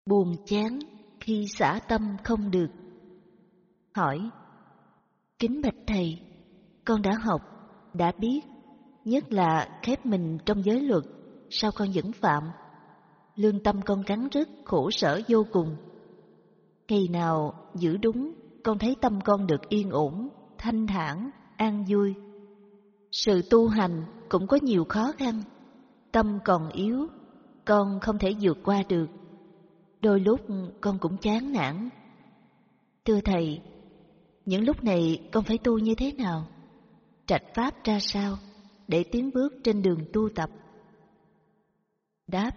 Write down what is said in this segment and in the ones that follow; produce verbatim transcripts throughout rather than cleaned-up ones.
Buồn chán khi xả tâm không được. Hỏi: kính bạch thầy, con đã học, đã biết, nhất là khép mình trong giới luật, sao con vẫn phạm? Lương tâm con cắn rứt, khổ sở vô cùng. Ngày nào giữ đúng, con thấy tâm con được yên ổn, thanh thản, an vui. Sự tu hành cũng có nhiều khó khăn, tâm còn yếu, con không thể vượt qua được. Đôi lúc con cũng chán nản. Thưa thầy, những lúc này con phải tu như thế nào? Trạch pháp ra sao để tiến bước trên đường tu tập? Đáp: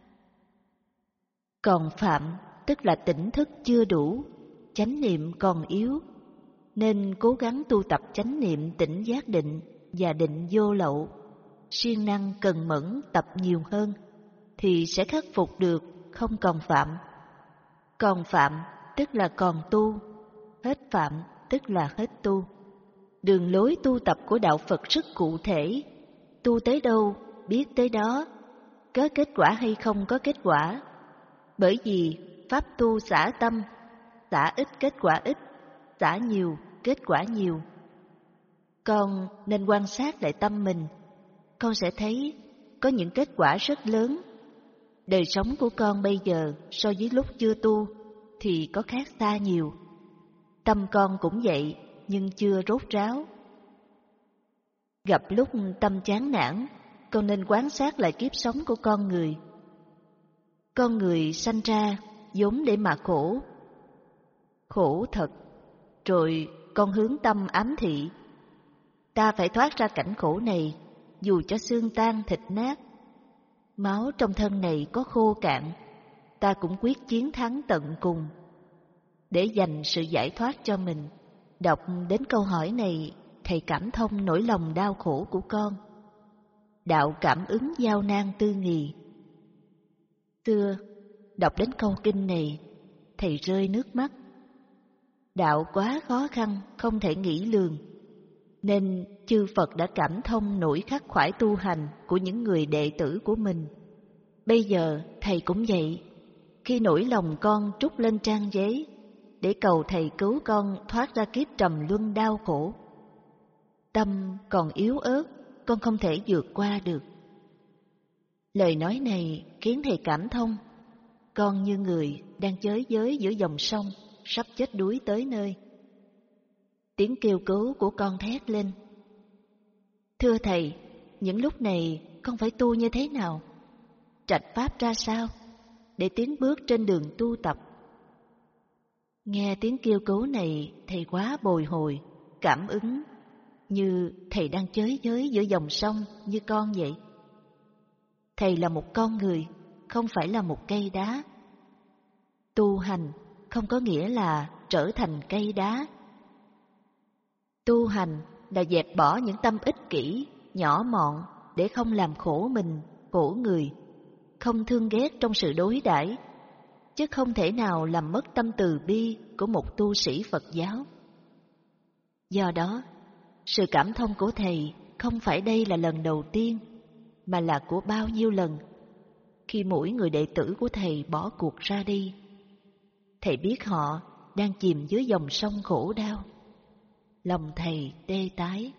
còn phạm tức là tỉnh thức chưa đủ, chánh niệm còn yếu, nên cố gắng tu tập chánh niệm tỉnh giác định và định vô lậu. Siêng năng cần mẫn tập nhiều hơn thì sẽ khắc phục được, không còn phạm. Còn phạm tức là còn tu, hết phạm tức là hết tu. Đường lối tu tập của đạo Phật rất cụ thể, tu tới đâu biết tới đó, có kết quả hay không có kết quả. Bởi vì pháp tu xả tâm, xả ít kết quả ít, xả nhiều kết quả nhiều. Con nên quan sát lại tâm mình, con sẽ thấy có những kết quả rất lớn. Đời sống của con bây giờ so với lúc chưa tu thì có khác xa nhiều. Tâm con cũng vậy, nhưng chưa rốt ráo. Gặp lúc tâm chán nản, con nên quan sát lại kiếp sống của con người. Con người sanh ra vốn để mà khổ. Khổ thật, rồi con hướng tâm ám thị. Ta phải thoát ra cảnh khổ này, dù cho xương tan thịt nát. Máu trong thân này có khô cạn, ta cũng quyết chiến thắng tận cùng. Để dành sự giải thoát cho mình, đọc đến câu hỏi này, thầy cảm thông nỗi lòng đau khổ của con. Đạo cảm ứng giao nan tư nghì. Xưa, đọc đến câu kinh này, thầy rơi nước mắt. Đạo quá khó khăn, không thể nghĩ lường, nên chư Phật đã cảm thông nỗi khắc khoải tu hành của những người đệ tử của mình. Bây giờ thầy cũng vậy, khi nỗi lòng con trút lên trang giấy để cầu thầy cứu con thoát ra kiếp trầm luân đau khổ. Tâm còn yếu ớt, con không thể vượt qua được. Lời nói này khiến thầy cảm thông. Con như người đang chới giới giữa dòng sông, sắp chết đuối tới nơi. Tiếng kêu cứu của con thét lên: thưa thầy, những lúc này con phải tu như thế nào? Trạch pháp ra sao để tiến bước trên đường tu tập? Nghe tiếng kêu cứu này, thầy quá bồi hồi, cảm ứng, như thầy đang chới giới giữa dòng sông như con vậy. Thầy là một con người, không phải là một cây đá. Tu hành không có nghĩa là trở thành cây đá. Tu hành là dẹp bỏ những tâm ích kỷ, nhỏ mọn để không làm khổ mình, khổ người, không thương ghét trong sự đối đãi, chứ không thể nào làm mất tâm từ bi của một tu sĩ Phật giáo. Do đó, sự cảm thông của thầy không phải đây là lần đầu tiên, mà là của bao nhiêu lần. Khi mỗi người đệ tử của thầy bỏ cuộc ra đi, thầy biết họ đang chìm dưới dòng sông khổ đau. Lòng thầy tê tái.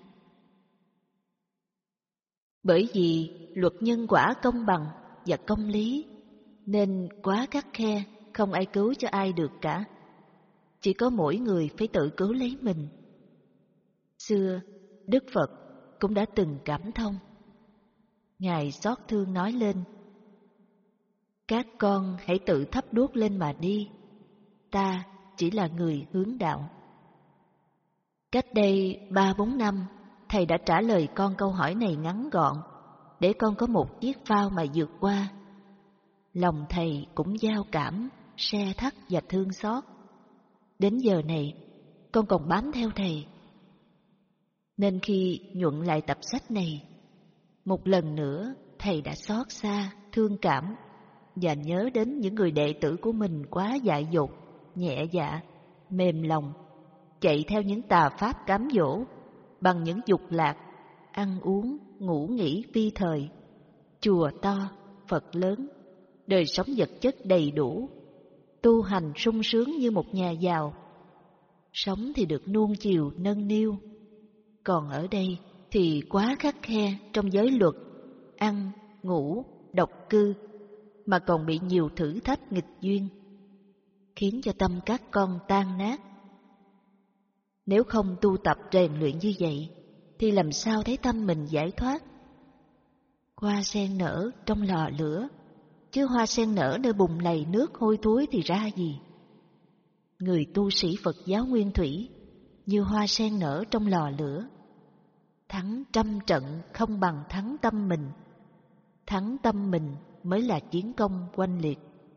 Bởi vì luật nhân quả công bằng và công lý, nên quá khắt khe, không ai cứu cho ai được cả. Chỉ có mỗi người phải tự cứu lấy mình. Xưa, Đức Phật cũng đã từng cảm thông. Ngài xót thương nói lên: các con hãy tự thắp đuốc lên mà đi, ta chỉ là người hướng đạo. Cách đây ba bốn năm, thầy đã trả lời con câu hỏi này ngắn gọn, để con có một chiếc phao mà vượt qua. Lòng thầy cũng dao cảm, se thắt và thương xót. Đến giờ này, con còn bám theo thầy. Nên khi nhuận lại tập sách này, một lần nữa thầy đã xót xa, thương cảm và nhớ đến những người đệ tử của mình quá dại dột, nhẹ dạ, mềm lòng, chạy theo những tà pháp cám dỗ bằng những dục lạc, ăn uống, ngủ nghỉ phi thời, chùa to, Phật lớn, đời sống vật chất đầy đủ, tu hành sung sướng như một nhà giàu. Sống thì được nuông chiều nâng niu, còn ở đây thì quá khắt khe trong giới luật, ăn, ngủ, độc cư, mà còn bị nhiều thử thách nghịch duyên, khiến cho tâm các con tan nát. Nếu không tu tập rèn luyện như vậy, thì làm sao thấy tâm mình giải thoát? Hoa sen nở trong lò lửa, chứ hoa sen nở nơi bùn lầy nước hôi thối thì ra gì? Người tu sĩ Phật giáo Nguyên Thủy như hoa sen nở trong lò lửa. Thắng trăm trận không bằng thắng tâm mình. Thắng tâm mình mới là chiến công oanh liệt.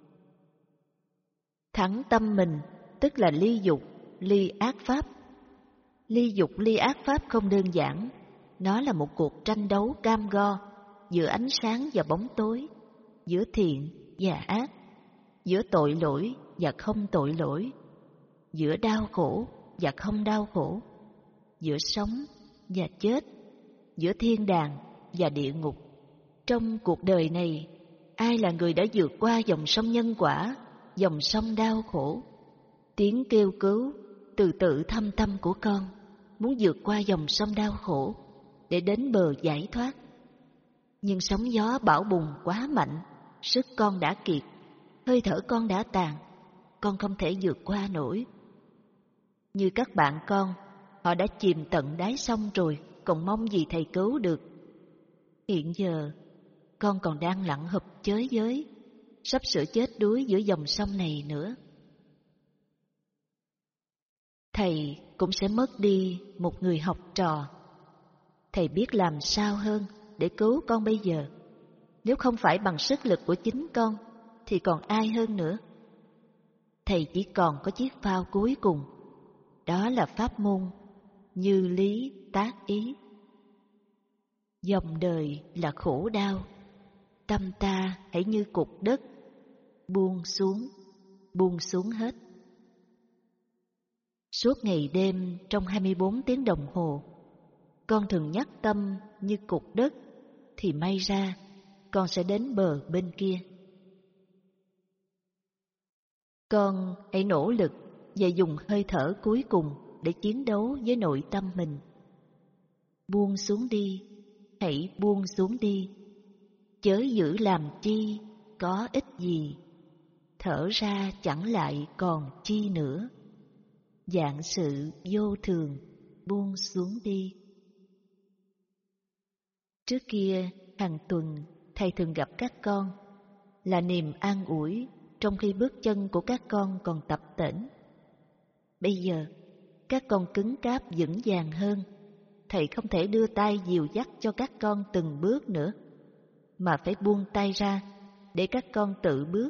Thắng tâm mình tức là ly dục, ly ác pháp. Ly dục, ly ác pháp không đơn giản. Nó là một cuộc tranh đấu cam go giữa ánh sáng và bóng tối, giữa thiện và ác, giữa tội lỗi và không tội lỗi, giữa đau khổ và không đau khổ, giữa sống và chết, giữa thiên đàng và địa ngục. Trong cuộc đời này, ai là người đã vượt qua dòng sông nhân quả, dòng sông đau khổ? Tiếng kêu cứu từ tự thâm tâm của con muốn vượt qua dòng sông đau khổ để đến bờ giải thoát. Nhưng sóng gió bão bùng quá mạnh, sức con đã kiệt, hơi thở con đã tàn, con không thể vượt qua nổi. Như các bạn con, họ đã chìm tận đáy sông rồi, còn mong gì thầy cứu được. Hiện giờ, con còn đang lặn hụp chới giới, sắp sửa chết đuối giữa dòng sông này nữa. Thầy cũng sẽ mất đi một người học trò. Thầy biết làm sao hơn để cứu con bây giờ. Nếu không phải bằng sức lực của chính con, thì còn ai hơn nữa? Thầy chỉ còn có chiếc phao cuối cùng, đó là pháp môn như lý tác ý. Dòng đời là khổ đau, tâm ta hãy như cục đất, buông xuống, buông xuống hết. Suốt ngày đêm trong hai mươi bốn tiếng đồng hồ, con thường nhắc tâm như cục đất, thì may ra con sẽ đến bờ bên kia. Con hãy nỗ lực và dùng hơi thở cuối cùng để chiến đấu với nội tâm mình. Buông xuống đi, hãy buông xuống đi, chớ giữ làm chi, có ích gì. Thở ra chẳng lại còn chi nữa. Vạn sự vô thường, buông xuống đi. Trước kia, hàng tuần, thầy thường gặp các con, là niềm an ủi trong khi bước chân của các con còn tập tễnh. Bây giờ, các con cứng cáp vững vàng hơn, thầy không thể đưa tay dìu dắt cho các con từng bước nữa, mà phải buông tay ra để các con tự bước.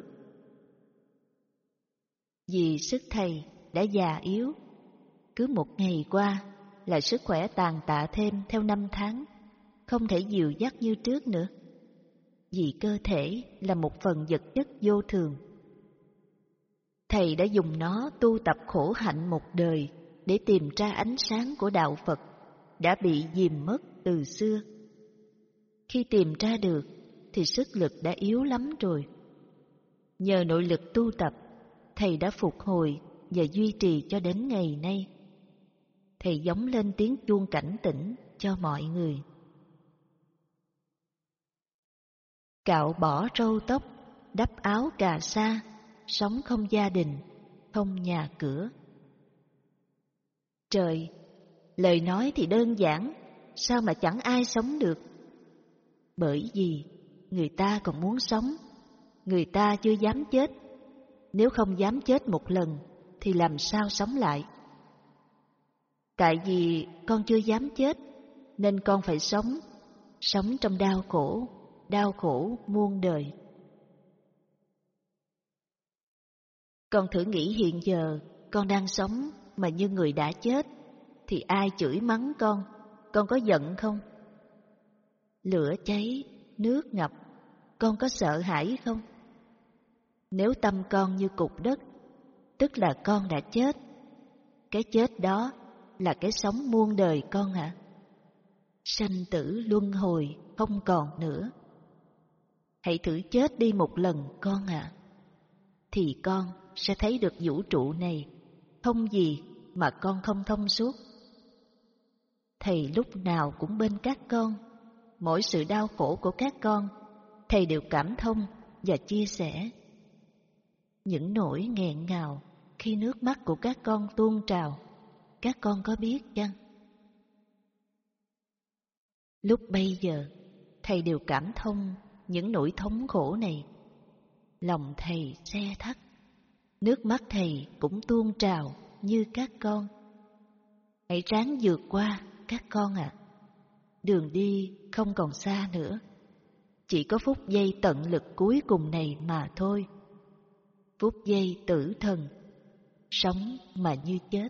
Vì sức thầy đã già yếu, cứ một ngày qua là sức khỏe tàn tạ thêm theo năm tháng, không thể dìu dắt như trước nữa. Vì cơ thể là một phần vật chất vô thường. Thầy đã dùng nó tu tập khổ hạnh một đời để tìm ra ánh sáng của đạo Phật đã bị dìm mất từ xưa. Khi tìm ra được thì sức lực đã yếu lắm rồi. Nhờ nội lực tu tập, thầy đã phục hồi và duy trì cho đến ngày nay. Thầy giống lên tiếng chuông cảnh tỉnh cho mọi người. Cạo bỏ râu tóc, đắp áo cà sa, sống không gia đình, không nhà cửa. Trời, lời nói thì đơn giản, sao mà chẳng ai sống được? Bởi vì người ta còn muốn sống, người ta chưa dám chết. Nếu không dám chết một lần thì làm sao sống lại? Tại vì con chưa dám chết nên con phải sống, sống trong đau khổ, đau khổ muôn đời. Con thử nghĩ hiện giờ con đang sống mà như người đã chết, thì ai chửi mắng con, con có giận không? Lửa cháy, nước ngập, con có sợ hãi không? Nếu tâm con như cục đất, tức là con đã chết. Cái chết đó là cái sống muôn đời con ạ. Sanh tử luân hồi không còn nữa. Hãy thử chết đi một lần con ạ, thì con sẽ thấy được vũ trụ này, không gì mà con không thông suốt. Thầy lúc nào cũng bên các con, mỗi sự đau khổ của các con, Thầy đều cảm thông và chia sẻ. Những nỗi nghẹn ngào khi nước mắt của các con tuôn trào, các con có biết chăng? Lúc bây giờ, Thầy đều cảm thông những nỗi thống khổ này. Lòng Thầy se thắt, nước mắt Thầy cũng tuôn trào như các con. Hãy ráng vượt qua các con ạ. À. Đường đi không còn xa nữa, chỉ có phút giây tận lực cuối cùng này mà thôi. Phút giây tử thần, sống mà như chết.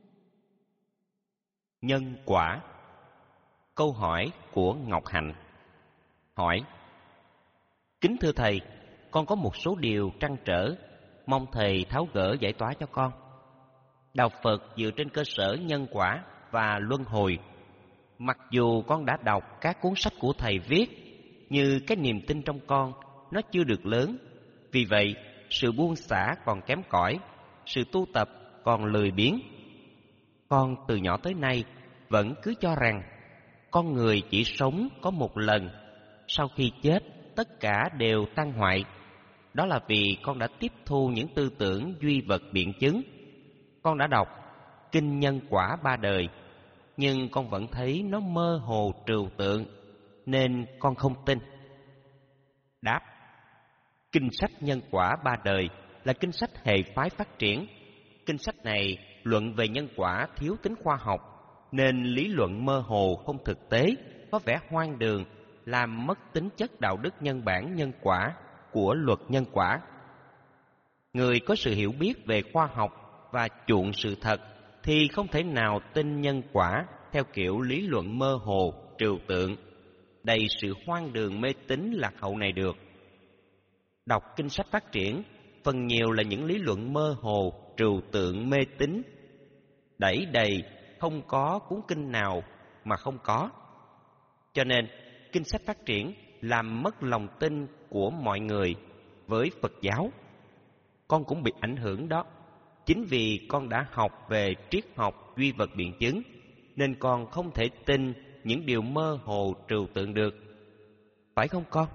Nhân quả. Câu hỏi của Ngọc Hạnh. Hỏi: Kính thưa Thầy, con có một số điều trăn trở, mong Thầy tháo gỡ giải tỏa cho con. Đạo Phật dựa trên cơ sở nhân quả và luân hồi. Mặc dù con đã đọc các cuốn sách của Thầy viết, như cái niềm tin trong con nó chưa được lớn. Vì vậy, sự buông xả còn kém cỏi, sự tu tập còn lười biếng. Con từ nhỏ tới nay vẫn cứ cho rằng con người chỉ sống có một lần, sau khi chết tất cả đều tan hoại. Đó là vì con đã tiếp thu những tư tưởng duy vật biện chứng. Con đã đọc kinh nhân quả ba đời, nhưng con vẫn thấy nó mơ hồ trừu tượng, nên con không tin. Đáp: Kinh sách nhân quả ba đời là kinh sách hệ phái phát triển. Kinh sách này luận về nhân quả thiếu tính khoa học, nên lý luận mơ hồ không thực tế, có vẻ hoang đường, làm mất tính chất đạo đức nhân bản nhân quả của luật nhân quả. Người có sự hiểu biết về khoa học và chuộng sự thật thì không thể nào tin nhân quả theo kiểu lý luận mơ hồ, trừu tượng, đầy sự hoang đường mê tín lạc hậu này được. Đọc kinh sách phát triển, phần nhiều là những lý luận mơ hồ, trừu tượng, mê tín, đẩy đầy, không có cuốn kinh nào mà không có. Cho nên, kinh sách phát triển làm mất lòng tin của mọi người với Phật giáo. Con cũng bị ảnh hưởng đó. Chính vì con đã học về triết học duy vật biện chứng, nên con không thể tin những điều mơ hồ trừu tượng được. Phải không con?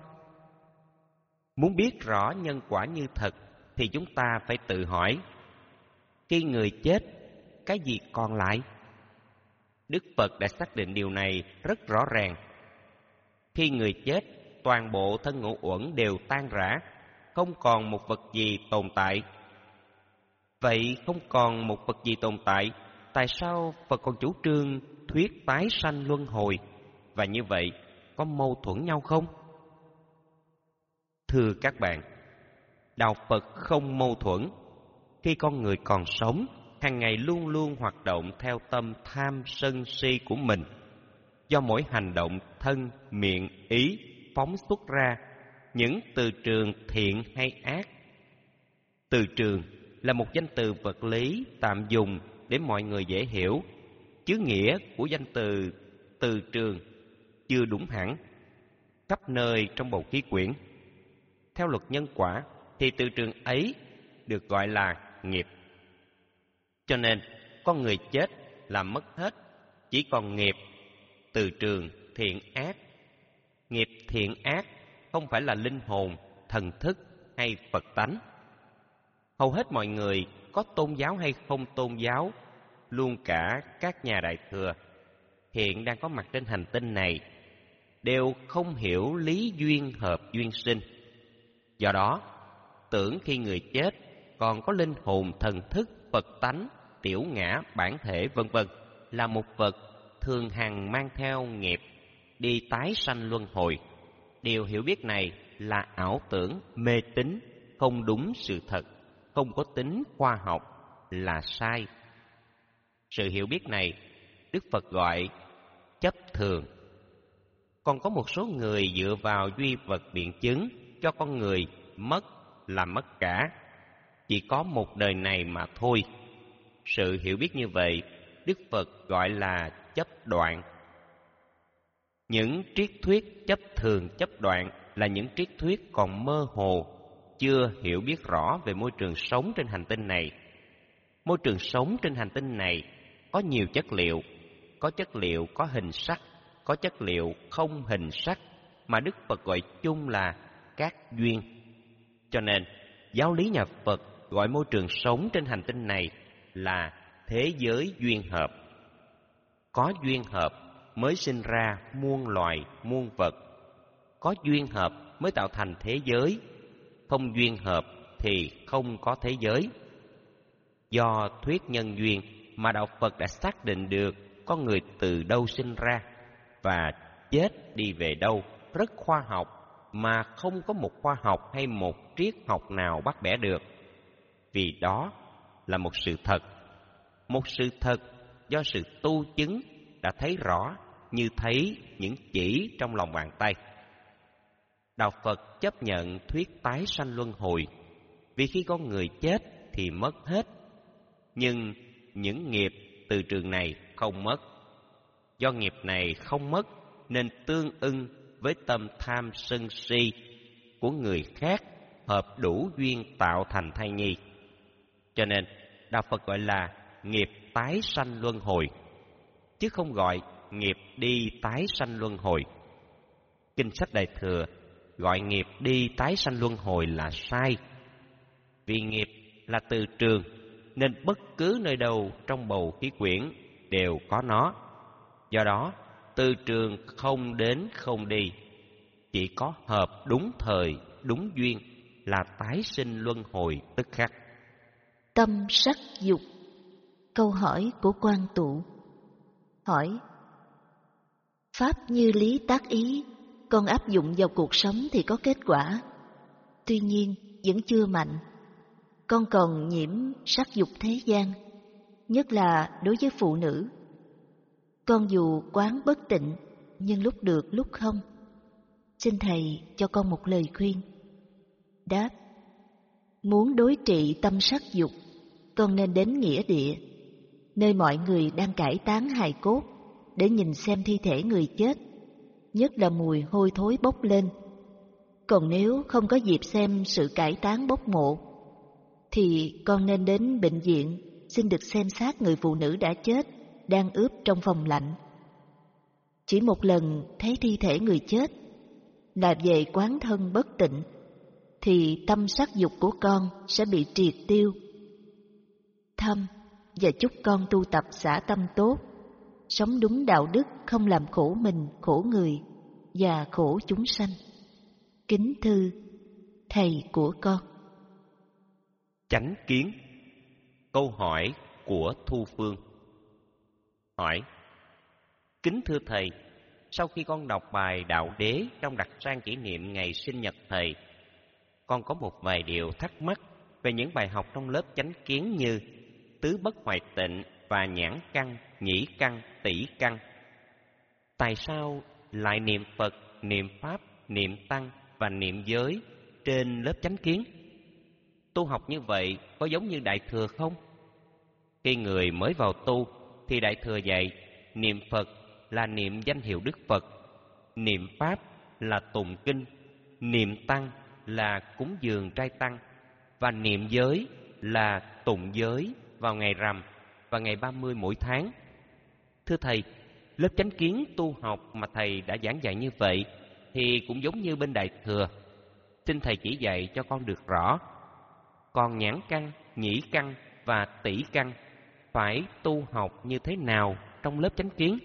Muốn biết rõ nhân quả như thật thì chúng ta phải tự hỏi: khi người chết, cái gì còn lại? Đức Phật đã xác định điều này rất rõ ràng. Khi người chết, toàn bộ thân ngũ uẩn đều tan rã, không còn một vật gì tồn tại. Vậy không còn một vật gì tồn tại, tại sao Phật còn chủ trương thuyết tái sanh luân hồi? Và như vậy, có mâu thuẫn nhau không? Thưa các bạn, đạo Phật không mâu thuẫn. Khi con người còn sống, hàng ngày luôn luôn hoạt động theo tâm tham sân si của mình. Do mỗi hành động thân, miệng, ý phóng xuất ra những từ trường thiện hay ác. Từ trường là một danh từ vật lý tạm dùng để mọi người dễ hiểu, chứ nghĩa của danh từ từ trường chưa đúng hẳn, khắp nơi trong bầu khí quyển. Theo luật nhân quả thì từ trường ấy được gọi là nghiệp. Cho nên con người chết là mất hết, chỉ còn nghiệp, từ trường thiện ác. Nghiệp thiện ác không phải là linh hồn, thần thức hay Phật tánh. Hầu hết mọi người, có tôn giáo hay không tôn giáo, luôn cả các nhà đại thừa hiện đang có mặt trên hành tinh này, đều không hiểu lý duyên hợp duyên sinh. Do đó, tưởng khi người chết còn có linh hồn, thần thức, Phật tánh, tiểu ngã, bản thể vân vân, là một vật thường hằng mang theo nghiệp đi tái sanh luân hồi. Điều hiểu biết này là ảo tưởng, mê tín, không đúng sự thật, không có tính khoa học, là sai. Sự hiểu biết này Đức Phật gọi chấp thường. Còn có một số người dựa vào duy vật biện chứng cho con người mất là mất cả, chỉ có một đời này mà thôi. Sự hiểu biết như vậy Đức Phật gọi là chấp đoạn. Những triết thuyết chấp thường, chấp đoạn là những triết thuyết còn mơ hồ, chưa hiểu biết rõ về môi trường sống trên hành tinh này. Môi trường sống trên hành tinh này có nhiều chất liệu, có chất liệu có hình sắc, có chất liệu không hình sắc, mà Đức Phật gọi chung là các duyên. Cho nên, giáo lý nhà Phật gọi môi trường sống trên hành tinh này là thế giới duyên hợp. Có duyên hợp mới sinh ra muôn loài, muôn vật. Có duyên hợp mới tạo thành thế giới. Không duyên hợp thì không có thế giới. Do thuyết nhân duyên mà Đạo Phật đã xác định được con người từ đâu sinh ra và chết đi về đâu rất khoa học, mà không có một khoa học hay một triết học nào bắt bẻ được. Vì đó là một sự thật. Một sự thật do sự tu chứng đã thấy rõ như thấy những chỉ trong lòng bàn tay. Đạo Phật chấp nhận thuyết tái sanh luân hồi, vì khi con người chết thì mất hết. Nhưng những nghiệp từ trường này không mất. Do nghiệp này không mất nên tương ưng với tâm tham sân si của người khác hợp đủ duyên tạo thành thai nhi. Cho nên Đạo Phật gọi là nghiệp tái sanh luân hồi, chứ không gọi nghiệp đi tái sanh luân hồi. Kinh sách Đại Thừa gọi nghiệp đi tái sanh luân hồi là sai. Vì nghiệp là từ trường nên bất cứ nơi đâu trong bầu khí quyển đều có nó. Do đó, từ trường không đến không đi, chỉ có hợp đúng thời, đúng duyên là tái sinh luân hồi tức khắc. Tâm sắc dục. Câu hỏi của Quan Tụ. Hỏi: Pháp như lý tác ý, con áp dụng vào cuộc sống thì có kết quả. Tuy nhiên, vẫn chưa mạnh. Con còn nhiễm sắc dục thế gian, nhất là đối với phụ nữ. Con dù quán bất tịnh, nhưng lúc được lúc không. Xin Thầy cho con một lời khuyên. Đáp: Muốn đối trị tâm sắc dục, con nên đến nghĩa địa, nơi mọi người đang cải táng hài cốt, để nhìn xem thi thể người chết, nhất là mùi hôi thối bốc lên. Còn nếu không có dịp xem sự cải táng bốc mộ, thì con nên đến bệnh viện xin được xem xác người phụ nữ đã chết đang ướp trong phòng lạnh. Chỉ một lần thấy thi thể người chết là về quán thân bất tịnh, thì tâm sắc dục của con sẽ bị triệt tiêu. Thăm và chúc con tu tập xả tâm tốt, sống đúng đạo đức, không làm khổ mình, khổ người và khổ chúng sanh. Kính thư Thầy của con. Chánh kiến. Câu hỏi của Thu Phương. Hỏi: Kính thưa Thầy, sau khi con đọc bài Đạo Đế trong đặc trang kỷ niệm ngày sinh nhật Thầy, con có một vài điều thắc mắc về những bài học trong lớp chánh kiến như tứ bất hoại tịnh và nhãn căn, nhĩ căn, tỷ căn. Tại sao lại niệm Phật, niệm Pháp, niệm Tăng và niệm giới trên lớp chánh kiến? Tu học như vậy có giống như Đại Thừa không? Khi người mới vào tu thì Đại Thừa dạy niệm Phật là niệm danh hiệu Đức Phật, niệm Pháp là tụng kinh, niệm Tăng là cúng dường trai tăng, và niệm giới là tụng giới vào ngày rằm và ngày ba mươi mỗi tháng. Thưa Thầy, lớp chánh kiến tu học mà Thầy đã giảng dạy như vậy thì cũng giống như bên Đại Thừa. Xin Thầy chỉ dạy cho con được rõ. Còn nhãn căn, nhĩ căn và tỷ căn phải tu học như thế nào trong lớp chánh kiến?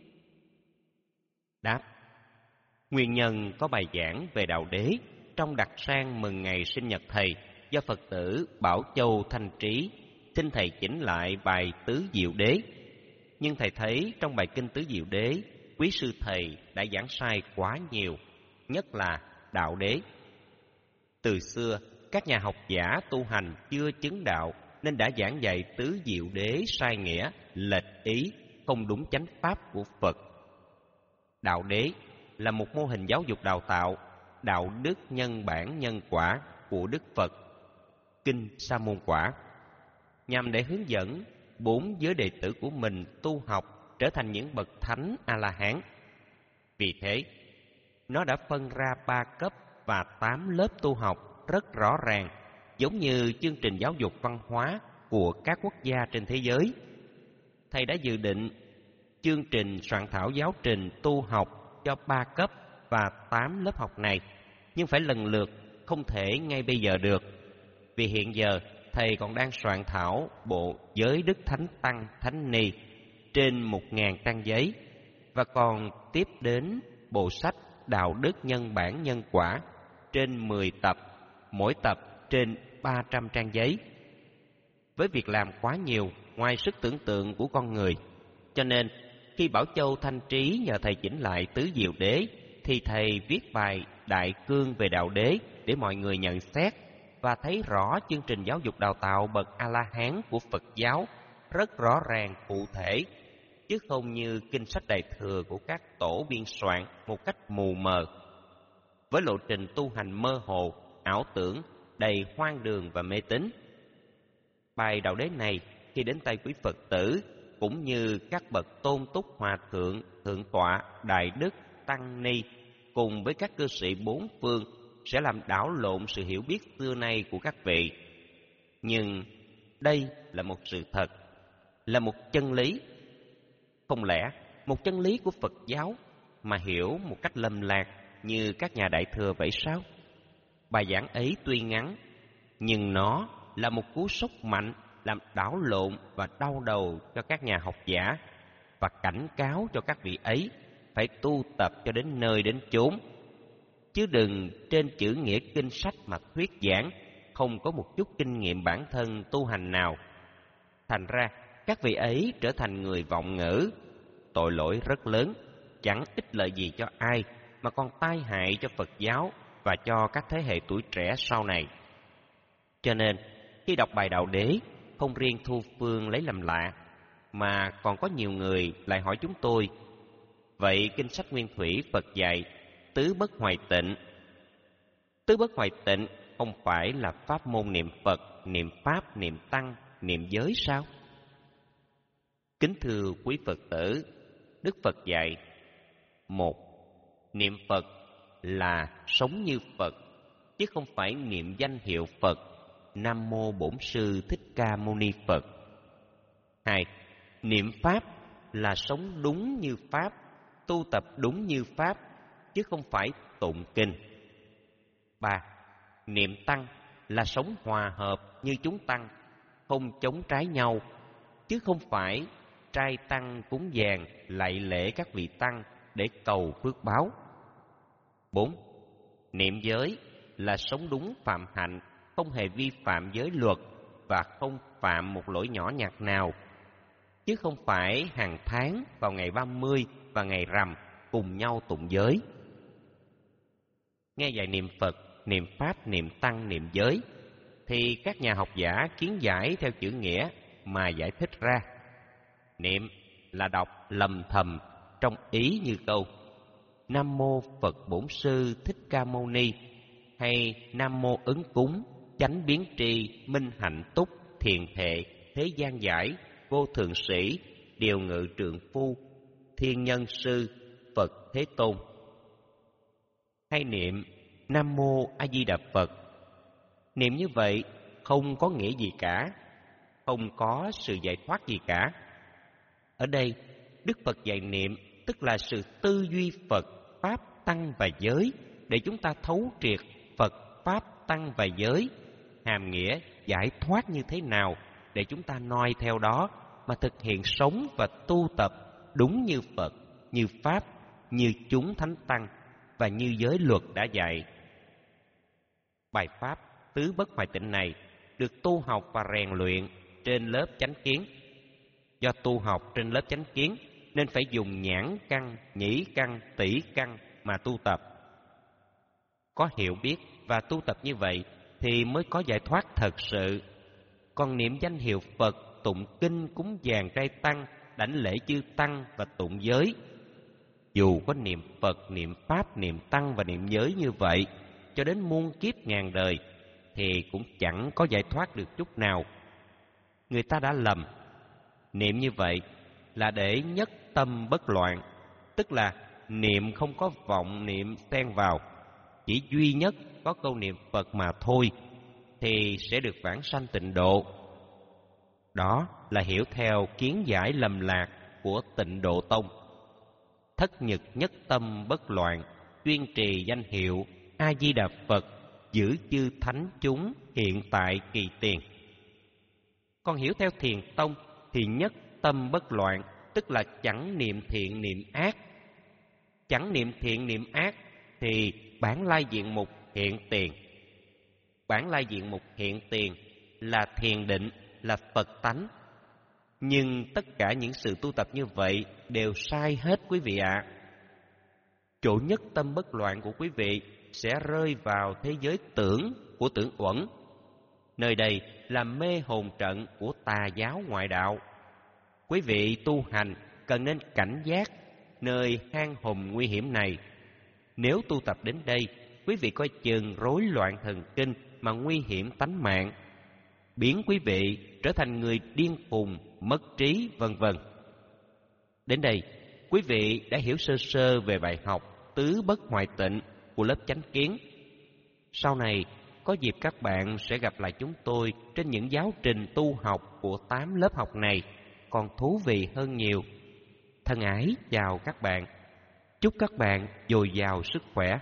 Đáp: Nguyên nhân có bài giảng về Đạo Đế trong đặc sang mừng ngày sinh nhật Thầy do Phật tử Bảo Châu Thanh Trí xin Thầy chỉnh lại bài Tứ Diệu Đế. Nhưng Thầy thấy trong bài kinh Tứ Diệu Đế, quý sư Thầy đã giảng sai quá nhiều, nhất là Đạo Đế. Từ xưa, các nhà học giả tu hành chưa chứng đạo nên đã giảng dạy Tứ Diệu Đế sai nghĩa, lệch ý, không đúng chánh pháp của Phật. Đạo Đế là một mô hình giáo dục đào tạo đạo đức nhân bản nhân quả của Đức Phật, Kinh Sa Môn Quả, nhằm để hướng dẫn bốn giới đệ tử của mình tu học trở thành những bậc thánh A-la-hán. Vì thế, nó đã phân ra ba cấp và tám lớp tu học rất rõ ràng, giống như chương trình giáo dục văn hóa của các quốc gia trên thế giới. Thầy đã dự định chương trình soạn thảo giáo trình tu học cho ba cấp và tám lớp học này, nhưng phải lần lượt, không thể ngay bây giờ được. Vì hiện giờ thầy còn đang soạn thảo bộ Giới Đức Thánh Tăng Thánh Ni trên một ngàn trang giấy, và còn tiếp đến bộ sách Đạo Đức Nhân Bản Nhân Quả trên mười tập, mỗi tập trên ba trăm trang giấy. Với việc làm quá nhiều ngoài sức tưởng tượng của con người, cho nên khi Bảo Châu Thanh Trí nhờ thầy chỉnh lại Tứ Diệu Đế, thì thầy viết bài Đại Cương về Đạo Đế để mọi người nhận xét và thấy rõ chương trình giáo dục đào tạo bậc A-la-hán của Phật giáo rất rõ ràng cụ thể, chứ không như kinh sách Đại Thừa của các tổ biên soạn một cách mù mờ, với lộ trình tu hành mơ hồ, ảo tưởng, đầy hoang đường và mê tín. Bài Đạo Đế này khi đến tay quý Phật tử, cũng như các bậc tôn túc hòa thượng, thượng tọa, đại đức, tăng ni, cùng với các cư sĩ bốn phương, sẽ làm đảo lộn sự hiểu biết xưa nay của các vị. Nhưng đây là một sự thật, là một chân lý. Không lẽ một chân lý của Phật giáo mà hiểu một cách lầm lạc như các nhà Đại Thừa vậy sao? Bài giảng ấy tuy ngắn, nhưng nó là một cú sốc mạnh, làm đảo lộn và đau đầu cho các nhà học giả, và cảnh cáo cho các vị ấy phải tu tập cho đến nơi đến chốn, chứ đừng trên chữ nghĩa kinh sách mà thuyết giảng, không có một chút kinh nghiệm bản thân tu hành nào. Thành ra các vị ấy trở thành người vọng ngữ, tội lỗi rất lớn, chẳng ích lợi gì cho ai, mà còn tai hại cho Phật giáo và cho các thế hệ tuổi trẻ sau này. Cho nên khi đọc bài Đạo Đế, không riêng Thu Phương lấy làm lạ, mà còn có nhiều người lại hỏi chúng tôi: vậy kinh sách Nguyên Thủy Phật dạy tứ bất hoài tịnh, tứ bất hoài tịnh không phải là pháp môn niệm Phật, niệm Pháp, niệm Tăng, niệm giới sao? Kính thưa quý Phật tử, Đức Phật dạy: một, niệm Phật là sống như Phật, chứ không phải niệm danh hiệu Phật, Nam Mô Bổn Sư Thích Ca Mâu Ni Phật. Hai, niệm Pháp là sống đúng như Pháp, tu tập đúng như Pháp, chứ không phải tụng kinh. Ba, niệm Tăng là sống hòa hợp như chúng Tăng, không chống trái nhau, chứ không phải trai Tăng cúng dường lạy lễ các vị Tăng để cầu phước báo. Bốn, niệm giới là sống đúng phạm hạnh, không hề vi phạm giới luật và không phạm một lỗi nhỏ nhặt nào, chứ không phải hàng tháng vào ngày ba mươi và ngày rằm cùng nhau tụng giới. Nghe dạy niệm Phật, niệm Pháp, niệm Tăng, niệm giới, thì các nhà học giả kiến giải theo chữ nghĩa mà giải thích ra. Niệm là đọc lầm thầm trong ý như câu Nam Mô Phật Bổn Sư Thích Ca Mâu Ni, hay Nam Mô Ứng Cúng, Chánh Biến Tri, Minh Hạnh Túc, Thiền Thệ, Thế Gian Giải, Vô Thượng Sĩ, Điều Ngự Trượng Phu, Thiên Nhân Sư, Phật Thế Tôn. Hay niệm Nam Mô A Di Đà Phật. Niệm như vậy không có nghĩa gì cả, không có sự giải thoát gì cả. Ở đây Đức Phật dạy niệm tức là sự tư duy Phật, Pháp, Tăng và giới, để chúng ta thấu triệt Phật, Pháp, Tăng và giới, hàm nghĩa giải thoát như thế nào, để chúng ta noi theo đó mà thực hiện sống và tu tập đúng như Phật, như Pháp, như chúng Thánh Tăng và như giới luật đã dạy. Bài pháp tứ bất hoại tịnh này được tu học và rèn luyện trên lớp chánh kiến. Do tu học trên lớp chánh kiến nên phải dùng nhãn căn, nhĩ căn, tỷ căn mà tu tập. Có hiểu biết và tu tập như vậy thì mới có giải thoát thật sự. Còn niệm danh hiệu Phật, tụng kinh, cúng dường trai tăng, đảnh lễ chư tăng và tụng giới, dù có niệm Phật, niệm Pháp, niệm Tăng và niệm giới như vậy cho đến muôn kiếp ngàn đời, thì cũng chẳng có giải thoát được chút nào. Người ta đã lầm. Niệm như vậy là để nhất tâm bất loạn, tức là niệm không có vọng niệm xen vào, chỉ duy nhất có câu niệm Phật mà thôi thì sẽ được vãng sanh tịnh độ. Đó là hiểu theo kiến giải lầm lạc của Tịnh Độ Tông. Thất nhật nhất tâm bất loạn, tuyên trì danh hiệu A Di Đà Phật, giữ chư thánh chúng hiện tại kỳ tiền. Còn hiểu theo Thiền Tông thì nhất tâm bất loạn, tức là chẳng niệm thiện niệm ác. Chẳng niệm thiện niệm ác thì bản lai diện mục hiện tiền. Bản lai diện mục hiện tiền là thiền định, là Phật tánh. Nhưng tất cả những sự tu tập như vậy đều sai hết quý vị ạ. À. Chỗ nhất tâm bất loạn của quý vị sẽ rơi vào thế giới tưởng của tưởng uẩn. Nơi đây là mê hồn trận của tà giáo ngoại đạo. Quý vị tu hành cần nên cảnh giác nơi hang hùm nguy hiểm này. Nếu tu tập đến đây, quý vị coi chừng rối loạn thần kinh mà nguy hiểm tánh mạng, biến quý vị trở thành người điên khùng, mất trí, vân vân. Đến đây, quý vị đã hiểu sơ sơ về bài học tứ bất hoại tịnh của lớp chánh kiến. Sau này, có dịp các bạn sẽ gặp lại chúng tôi trên những giáo trình tu học của tám lớp học này, còn thú vị hơn nhiều. Thân ái chào các bạn. Chúc các bạn dồi dào sức khỏe.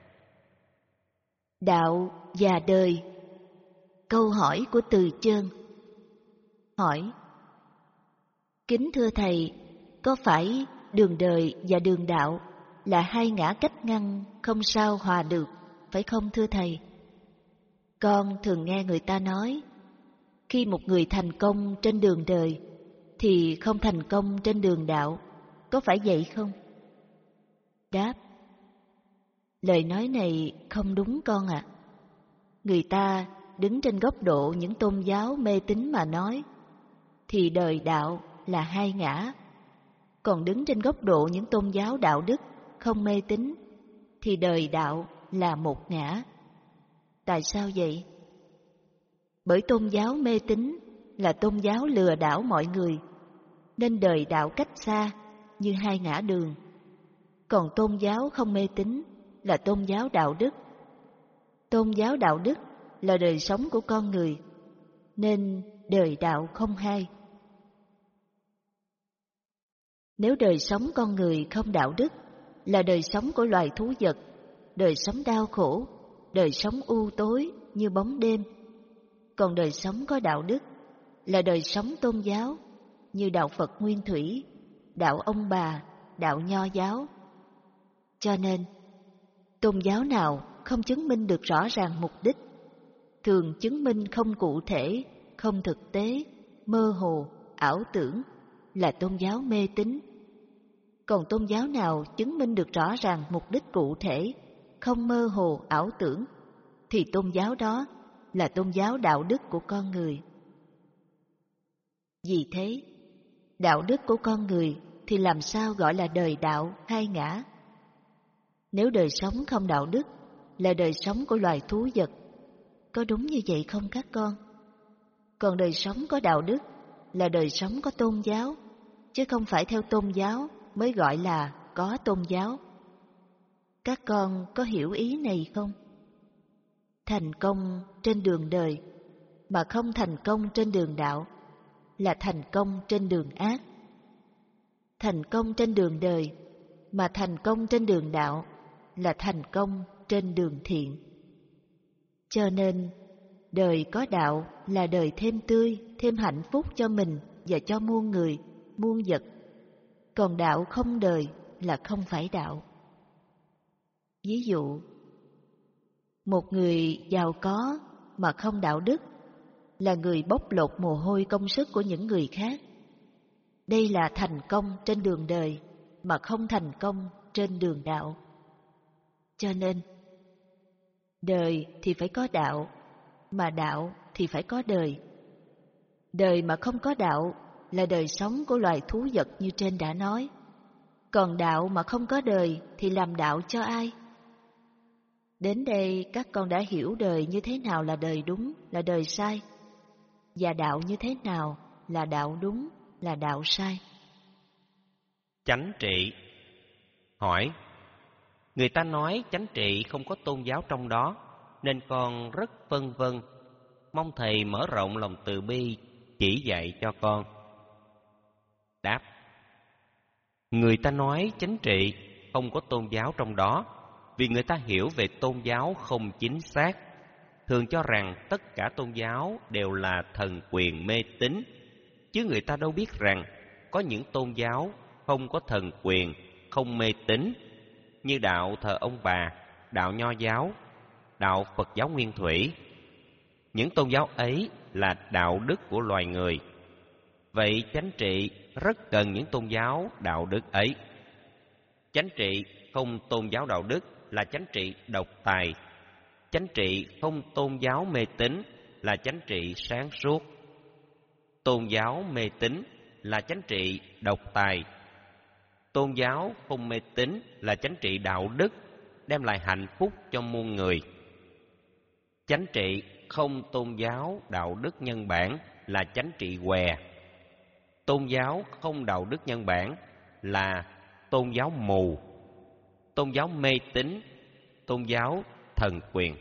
Đạo và đời. Câu hỏi của Từ Chơn. Hỏi: Kính thưa Thầy, có phải đường đời và đường đạo là hai ngã cách ngăn không sao hòa được, phải không thưa Thầy? Con thường nghe người ta nói, khi một người thành công trên đường đời thì không thành công trên đường đạo, có phải vậy không? Đáp: Lời nói này không đúng con ạ. À. Người ta đứng trên góc độ những tôn giáo mê tín mà nói, thì đời đạo là hai ngã. Còn đứng trên góc độ những tôn giáo đạo đức không mê tín, thì đời đạo là một ngã. Tại sao vậy? Bởi tôn giáo mê tín là tôn giáo lừa đảo mọi người, nên đời đạo cách xa như hai ngã đường. Còn tôn giáo không mê tín là tôn giáo đạo đức. Tôn giáo đạo đức là đời sống của con người, nên đời đạo không hai. Nếu đời sống con người không đạo đức là đời sống của loài thú vật, đời sống đau khổ, đời sống u tối như bóng đêm. Còn đời sống có đạo đức là đời sống tôn giáo như đạo Phật Nguyên Thủy, đạo ông bà, đạo Nho giáo. Cho nên, tôn giáo nào không chứng minh được rõ ràng mục đích, thường chứng minh không cụ thể, không thực tế, mơ hồ, ảo tưởng, là tôn giáo mê tín. Còn tôn giáo nào chứng minh được rõ ràng mục đích cụ thể, không mơ hồ, ảo tưởng, thì tôn giáo đó là tôn giáo đạo đức của con người. Vì thế, đạo đức của con người thì làm sao gọi là đời đạo hai ngã? Nếu đời sống không đạo đức là đời sống của loài thú vật, có đúng như vậy không các con? Còn đời sống có đạo đức là đời sống có tôn giáo, chứ không phải theo tôn giáo mới gọi là có tôn giáo. Các con có hiểu ý này không? Thành công trên đường đời mà không thành công trên đường đạo là thành công trên đường ác. Thành công trên đường đời mà thành công trên đường đạo là thành công trên đường thiện. Cho nên, đời có đạo là đời thêm tươi, thêm hạnh phúc cho mình và cho muôn người, muôn vật. Còn đạo không đời là không phải đạo. Ví dụ, một người giàu có mà không đạo đức là người bóc lột mồ hôi công sức của những người khác. Đây là thành công trên đường đời mà không thành công trên đường đạo. Cho nên, đời thì phải có đạo, mà đạo thì phải có đời. Đời mà không có đạo là đời sống của loài thú vật như trên đã nói. Còn đạo mà không có đời thì làm đạo cho ai? Đến đây các con đã hiểu đời như thế nào là đời đúng, là đời sai, và đạo như thế nào là đạo đúng, là đạo sai. Chánh trị. Hỏi: người ta nói chánh trị không có tôn giáo trong đó, nên con rất vân vân, mong thầy mở rộng lòng từ bi chỉ dạy cho con. Đáp: người ta nói chánh trị không có tôn giáo trong đó, vì người ta hiểu về tôn giáo không chính xác, thường cho rằng tất cả tôn giáo đều là thần quyền mê tín, chứ người ta đâu biết rằng có những tôn giáo không có thần quyền, không mê tín, như đạo thờ ông bà, đạo Nho giáo, đạo Phật giáo Nguyên Thủy. Những tôn giáo ấy là đạo đức của loài người. Vậy chánh trị rất cần những tôn giáo đạo đức ấy. Chánh trị không tôn giáo đạo đức là chánh trị độc tài. Chánh trị không tôn giáo mê tín là chánh trị sáng suốt. Tôn giáo mê tín là chánh trị độc tài. Tôn giáo không mê tín là chánh trị đạo đức, đem lại hạnh phúc cho muôn người. Chánh trị không tôn giáo đạo đức nhân bản là chánh trị què. Tôn giáo không đạo đức nhân bản là tôn giáo mù, tôn giáo mê tín, tôn giáo thần quyền.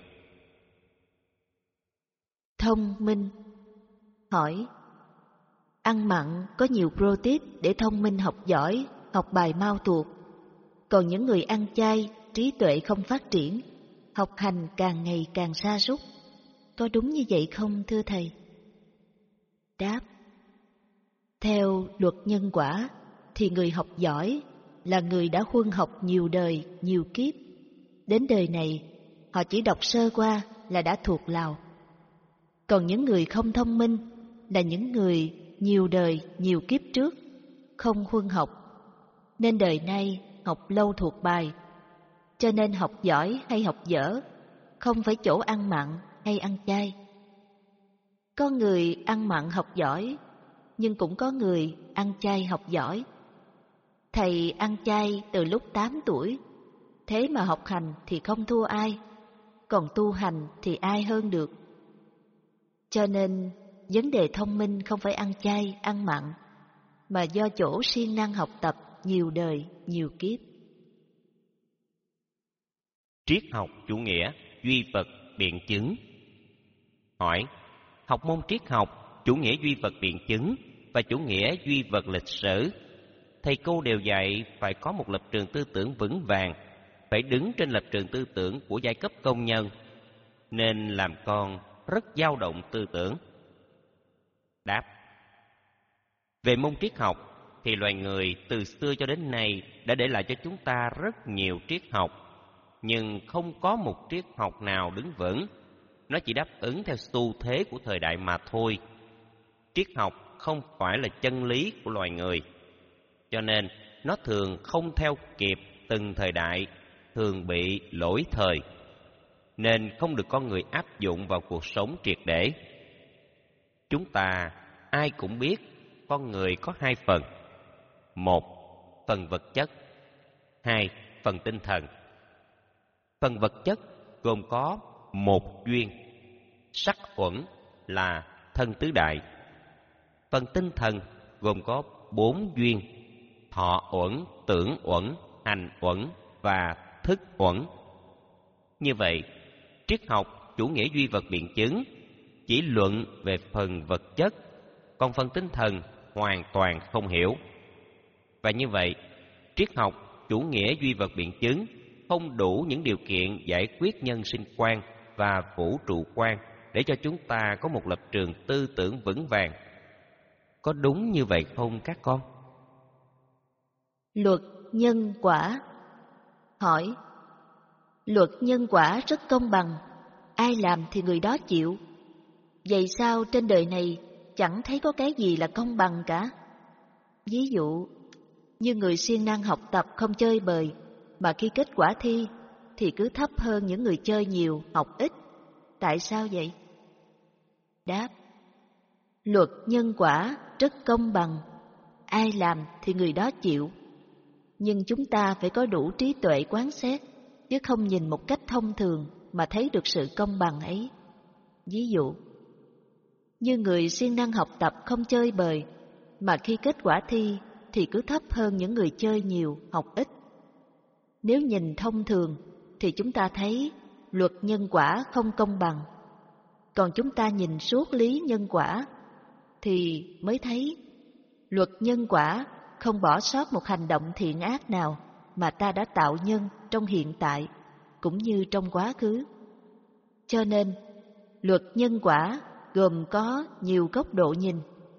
Thông minh. Hỏi: ăn mặn có nhiều protein để thông minh học giỏi, học bài mau thuộc. Còn những người ăn chay, trí tuệ không phát triển, học hành càng ngày càng sa sút. Có đúng như vậy không thưa thầy? Đáp: theo luật nhân quả thì người học giỏi là người đã huân học nhiều đời, nhiều kiếp. Đến đời này, họ chỉ đọc sơ qua là đã thuộc lào. Còn những người không thông minh là những người nhiều đời, nhiều kiếp trước, không huân học, nên đời nay học lâu thuộc bài. Cho nên học giỏi hay học dở không phải chỗ ăn mặn hay ăn chay. Có người ăn mặn học giỏi, nhưng cũng có người ăn chay học giỏi. Thầy ăn chay từ lúc tám tuổi, thế mà học hành thì không thua ai, còn tu hành thì ai hơn được. Cho nên vấn đề thông minh không phải ăn chay, ăn mặn, mà do chỗ siêng năng học tập nhiều đời, nhiều kiếp. Triết học chủ nghĩa duy vật biện chứng. Hỏi: học môn triết học, chủ nghĩa duy vật biện chứng và chủ nghĩa duy vật lịch sử, thầy cô đều dạy phải có một lập trường tư tưởng vững vàng, phải đứng trên lập trường tư tưởng của giai cấp công nhân, nên làm con rất dao động tư tưởng. Đáp: về môn triết học thì loài người từ xưa cho đến nay đã để lại cho chúng ta rất nhiều triết học, nhưng không có một triết học nào đứng vững. Nó chỉ đáp ứng theo xu thế của thời đại mà thôi. Triết học không phải là chân lý của loài người, cho nên nó thường không theo kịp từng thời đại, thường bị lỗi thời, nên không được con người áp dụng vào cuộc sống triệt để. Chúng ta ai cũng biết con người có hai phần: một, phần vật chất; hai, phần tinh thần. Phần vật chất gồm có một duyên, sắc uẩn là thân tứ đại. Phần tinh thần gồm có bốn duyên, thọ uẩn, tưởng uẩn, hành uẩn và thức uẩn. Như vậy, triết học chủ nghĩa duy vật biện chứng chỉ luận về phần vật chất, còn phần tinh thần hoàn toàn không hiểu. Và như vậy, triết học chủ nghĩa duy vật biện chứng không đủ những điều kiện giải quyết nhân sinh quan và vũ trụ quan để cho chúng ta có một lập trường tư tưởng vững vàng. Có đúng như vậy không các con? Luật nhân quả. Hỏi: luật nhân quả rất công bằng, ai làm thì người đó chịu. Vậy sao trên đời này chẳng thấy có cái gì là công bằng cả? Ví dụ, như người siêng năng học tập không chơi bời, mà khi kết quả thi thì cứ thấp hơn những người chơi nhiều, học ít. Tại sao vậy? Đáp: luật nhân quả rất công bằng, ai làm thì người đó chịu. Nhưng chúng ta phải có đủ trí tuệ quán xét, chứ không nhìn một cách thông thường mà thấy được sự công bằng ấy. Ví dụ, như người siêng năng học tập không chơi bời, mà khi kết quả thi thì cứ thấp hơn những người chơi nhiều, học ít. Nếu nhìn thông thường thì chúng ta thấy luật nhân quả không công bằng. Còn chúng ta nhìn suốt lý nhân quả thì mới thấy luật nhân quả không bỏ sót một hành động thiện ác nào mà ta đã tạo nhân trong hiện tại cũng như trong quá khứ. Cho nên, luật nhân quả gồm có nhiều góc độ nhìn.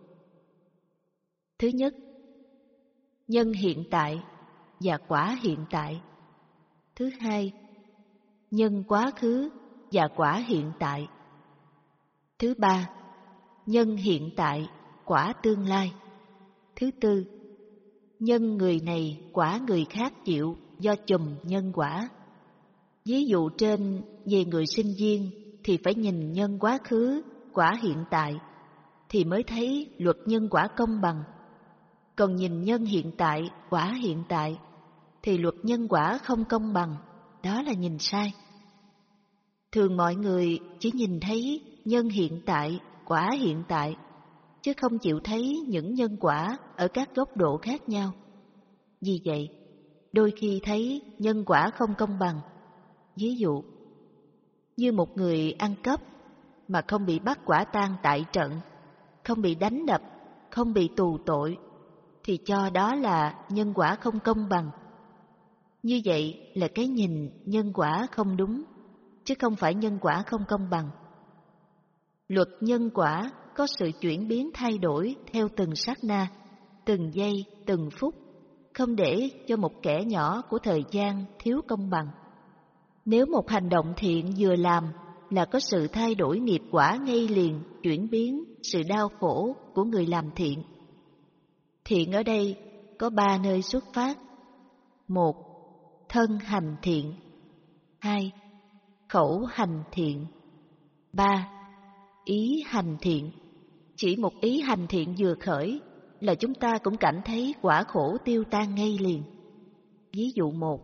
Thứ nhất, nhân hiện tại và quả hiện tại. Thứ hai, nhân quá khứ và quả hiện tại. Thứ ba, nhân hiện tại, quả tương lai. Thứ tư, nhân người này quả người khác chịu do chùm nhân quả. Ví dụ trên về người sinh viên thì phải nhìn nhân quá khứ, quả hiện tại thì mới thấy luật nhân quả công bằng. Còn nhìn nhân hiện tại, quả hiện tại thì luật nhân quả không công bằng, đó là nhìn sai. Thường mọi người chỉ nhìn thấy nhân hiện tại, quả hiện tại, chứ không chịu thấy những nhân quả ở các góc độ khác nhau. Vì vậy, đôi khi thấy nhân quả không công bằng. Ví dụ, như một người ăn cắp mà không bị bắt quả tang tại trận, không bị đánh đập, không bị tù tội, thì cho đó là nhân quả không công bằng. Như vậy là cái nhìn nhân quả không đúng, chứ không phải nhân quả không công bằng. Luật nhân quả có sự chuyển biến thay đổi theo từng sát na, từng giây, từng phút, không để cho một kẻ nhỏ của thời gian thiếu công bằng. Nếu một hành động thiện vừa làm là có sự thay đổi nghiệp quả ngay liền, chuyển biến sự đau khổ của người làm thiện. Thiện ở đây có ba nơi xuất phát. Một, thân hành thiện. Hai, khẩu hành thiện. Ba, ý hành thiện. Chỉ một ý hành thiện vừa khởi là chúng ta cũng cảm thấy quả khổ tiêu tan ngay liền. Ví dụ một,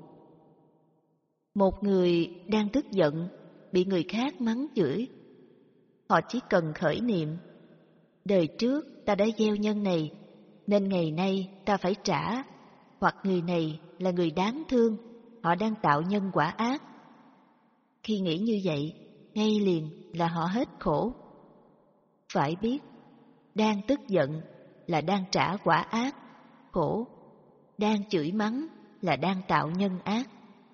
một người đang tức giận, bị người khác mắng chửi. Họ chỉ cần khởi niệm, đời trước ta đã gieo nhân này, nên ngày nay ta phải trả, hoặc người này là người đáng thương, họ đang tạo nhân quả ác. Khi nghĩ như vậy, ngay liền là họ hết khổ. Phải biết, đang tức giận là đang trả quả ác, khổ. Đang chửi mắng là đang tạo nhân ác.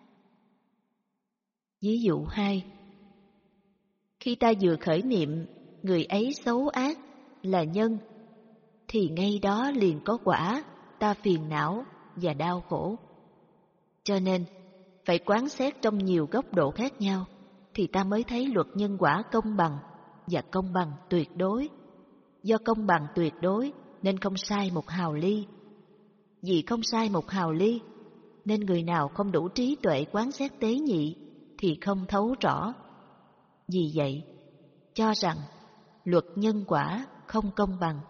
Ví dụ hai, khi ta vừa khởi niệm người ấy xấu ác là nhân, thì ngay đó liền có quả, ta phiền não và đau khổ. Cho nên, phải quán xét trong nhiều góc độ khác nhau, thì ta mới thấy luật nhân quả công bằng và công bằng tuyệt đối. Do công bằng tuyệt đối nên không sai một hào ly. Vì không sai một hào ly, nên người nào không đủ trí tuệ quán xét tế nhị thì không thấu rõ. Vì vậy, cho rằng luật nhân quả không công bằng.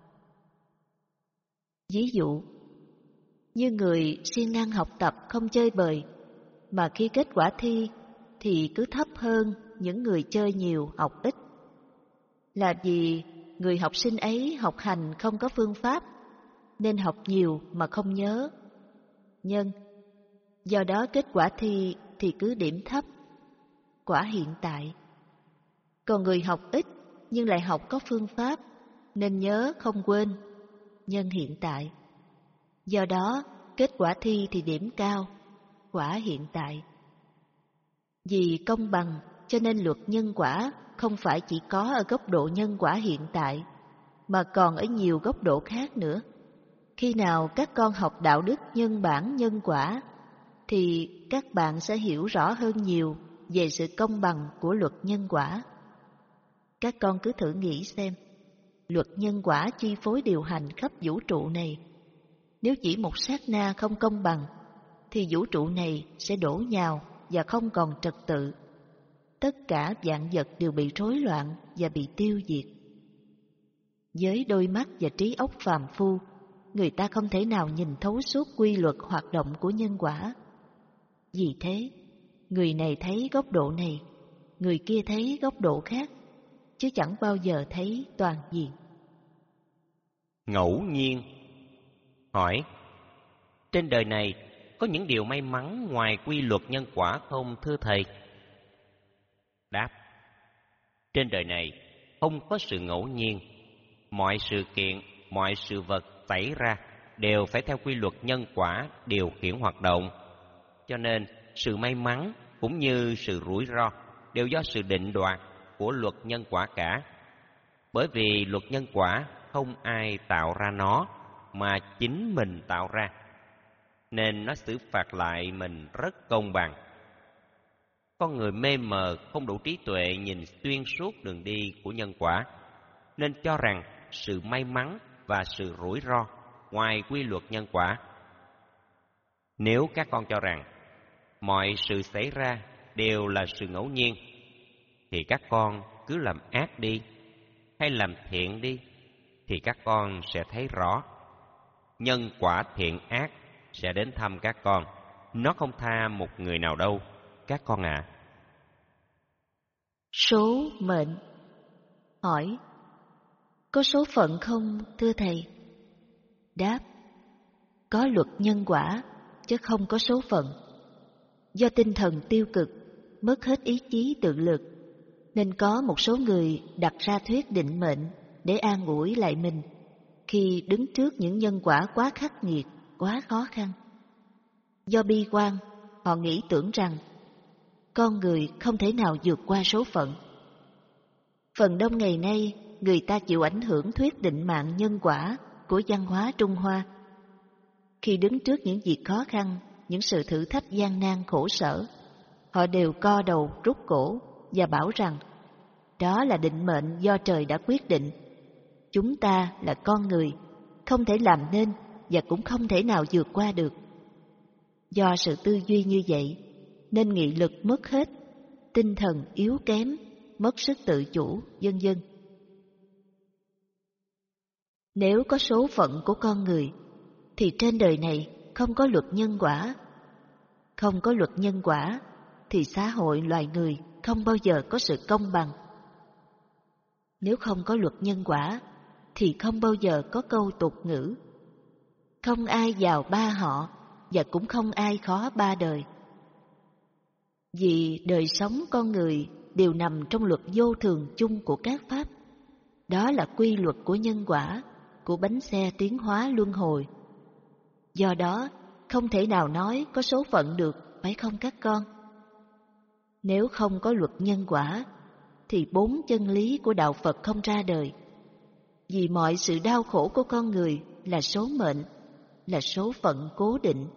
Ví dụ, như người siêng năng học tập không chơi bời, mà khi kết quả thi thì cứ thấp hơn những người chơi nhiều học ít. Là vì người học sinh ấy học hành không có phương pháp, nên học nhiều mà không nhớ. Nhân, do đó kết quả thi thì cứ điểm thấp, quả hiện tại. Còn người học ít nhưng lại học có phương pháp, nên nhớ không quên, nhân hiện tại. Do đó kết quả thi thì điểm cao, quả hiện tại. Vì công bằng cho nên luật nhân quả không phải chỉ có ở góc độ nhân quả hiện tại, mà còn ở nhiều góc độ khác nữa. Khi nào các con học đạo đức nhân bản nhân quả, thì các bạn sẽ hiểu rõ hơn nhiều về sự công bằng của luật nhân quả. Các con cứ thử nghĩ xem, luật nhân quả chi phối điều hành khắp vũ trụ này. Nếu chỉ một sát na không công bằng, thì vũ trụ này sẽ đổ nhào và không còn trật tự. Tất cả vạn vật đều bị rối loạn và bị tiêu diệt. Với đôi mắt và trí óc phàm phu, người ta không thể nào nhìn thấu suốt quy luật hoạt động của nhân quả. Vì thế, người này thấy góc độ này, người kia thấy góc độ khác, chứ chẳng bao giờ thấy toàn diện. Ngẫu nhiên. Hỏi, trên đời này có những điều may mắn ngoài quy luật nhân quả không thưa Thầy? Đáp: trên đời này không có sự ngẫu nhiên. Mọi sự kiện, mọi sự vật xảy ra đều phải theo quy luật nhân quả điều khiển hoạt động. Cho nên sự may mắn cũng như sự rủi ro đều do sự định đoạt của luật nhân quả cả. Bởi vì luật nhân quả không ai tạo ra nó, mà chính mình tạo ra, nên nó xử phạt lại mình rất công bằng. Con người mê mờ, không đủ trí tuệ nhìn xuyên suốt đường đi của nhân quả, nên cho rằng sự may mắn và sự rủi ro ngoài quy luật nhân quả. Nếu các con cho rằng mọi sự xảy ra đều là sự ngẫu nhiên, thì các con cứ làm ác đi hay làm thiện đi, thì các con sẽ thấy rõ nhân quả thiện ác sẽ đến thăm các con. Nó không tha một người nào đâu, các con ạ. À. Số mệnh. Hỏi: có số phận không thưa thầy? Đáp: có luật nhân quả chứ không có số phận. Do tinh thần tiêu cực, mất hết ý chí tự lực, nên có một số người đặt ra thuyết định mệnh để an ủi lại mình khi đứng trước những nhân quả quá khắc nghiệt, quá khó khăn. Do bi quan, họ nghĩ tưởng rằng con người không thể nào vượt qua số phận. Phần đông ngày nay, người ta chịu ảnh hưởng thuyết định mạng nhân quả của văn hóa Trung Hoa. Khi đứng trước những việc khó khăn, những sự thử thách gian nan khổ sở, họ đều co đầu rút cổ và bảo rằng đó là định mệnh do trời đã quyết định. Chúng ta là con người, không thể làm nên và cũng không thể nào vượt qua được. Do sự tư duy như vậy, nên nghị lực mất hết, tinh thần yếu kém, mất sức tự chủ, vân vân. Nếu có số phận của con người, thì trên đời này không có luật nhân quả. Không có luật nhân quả, thì xã hội loài người không bao giờ có sự công bằng. Nếu không có luật nhân quả, thì không bao giờ có câu tục ngữ: không ai giàu ba họ, và cũng không ai khó ba đời. Vì đời sống con người đều nằm trong luật vô thường chung của các pháp. Đó là quy luật của nhân quả, của bánh xe tiến hóa luân hồi. Do đó, không thể nào nói có số phận được, phải không các con? Nếu không có luật nhân quả, thì bốn chân lý của đạo Phật không ra đời. Vì mọi sự đau khổ của con người là số mệnh, là số phận cố định.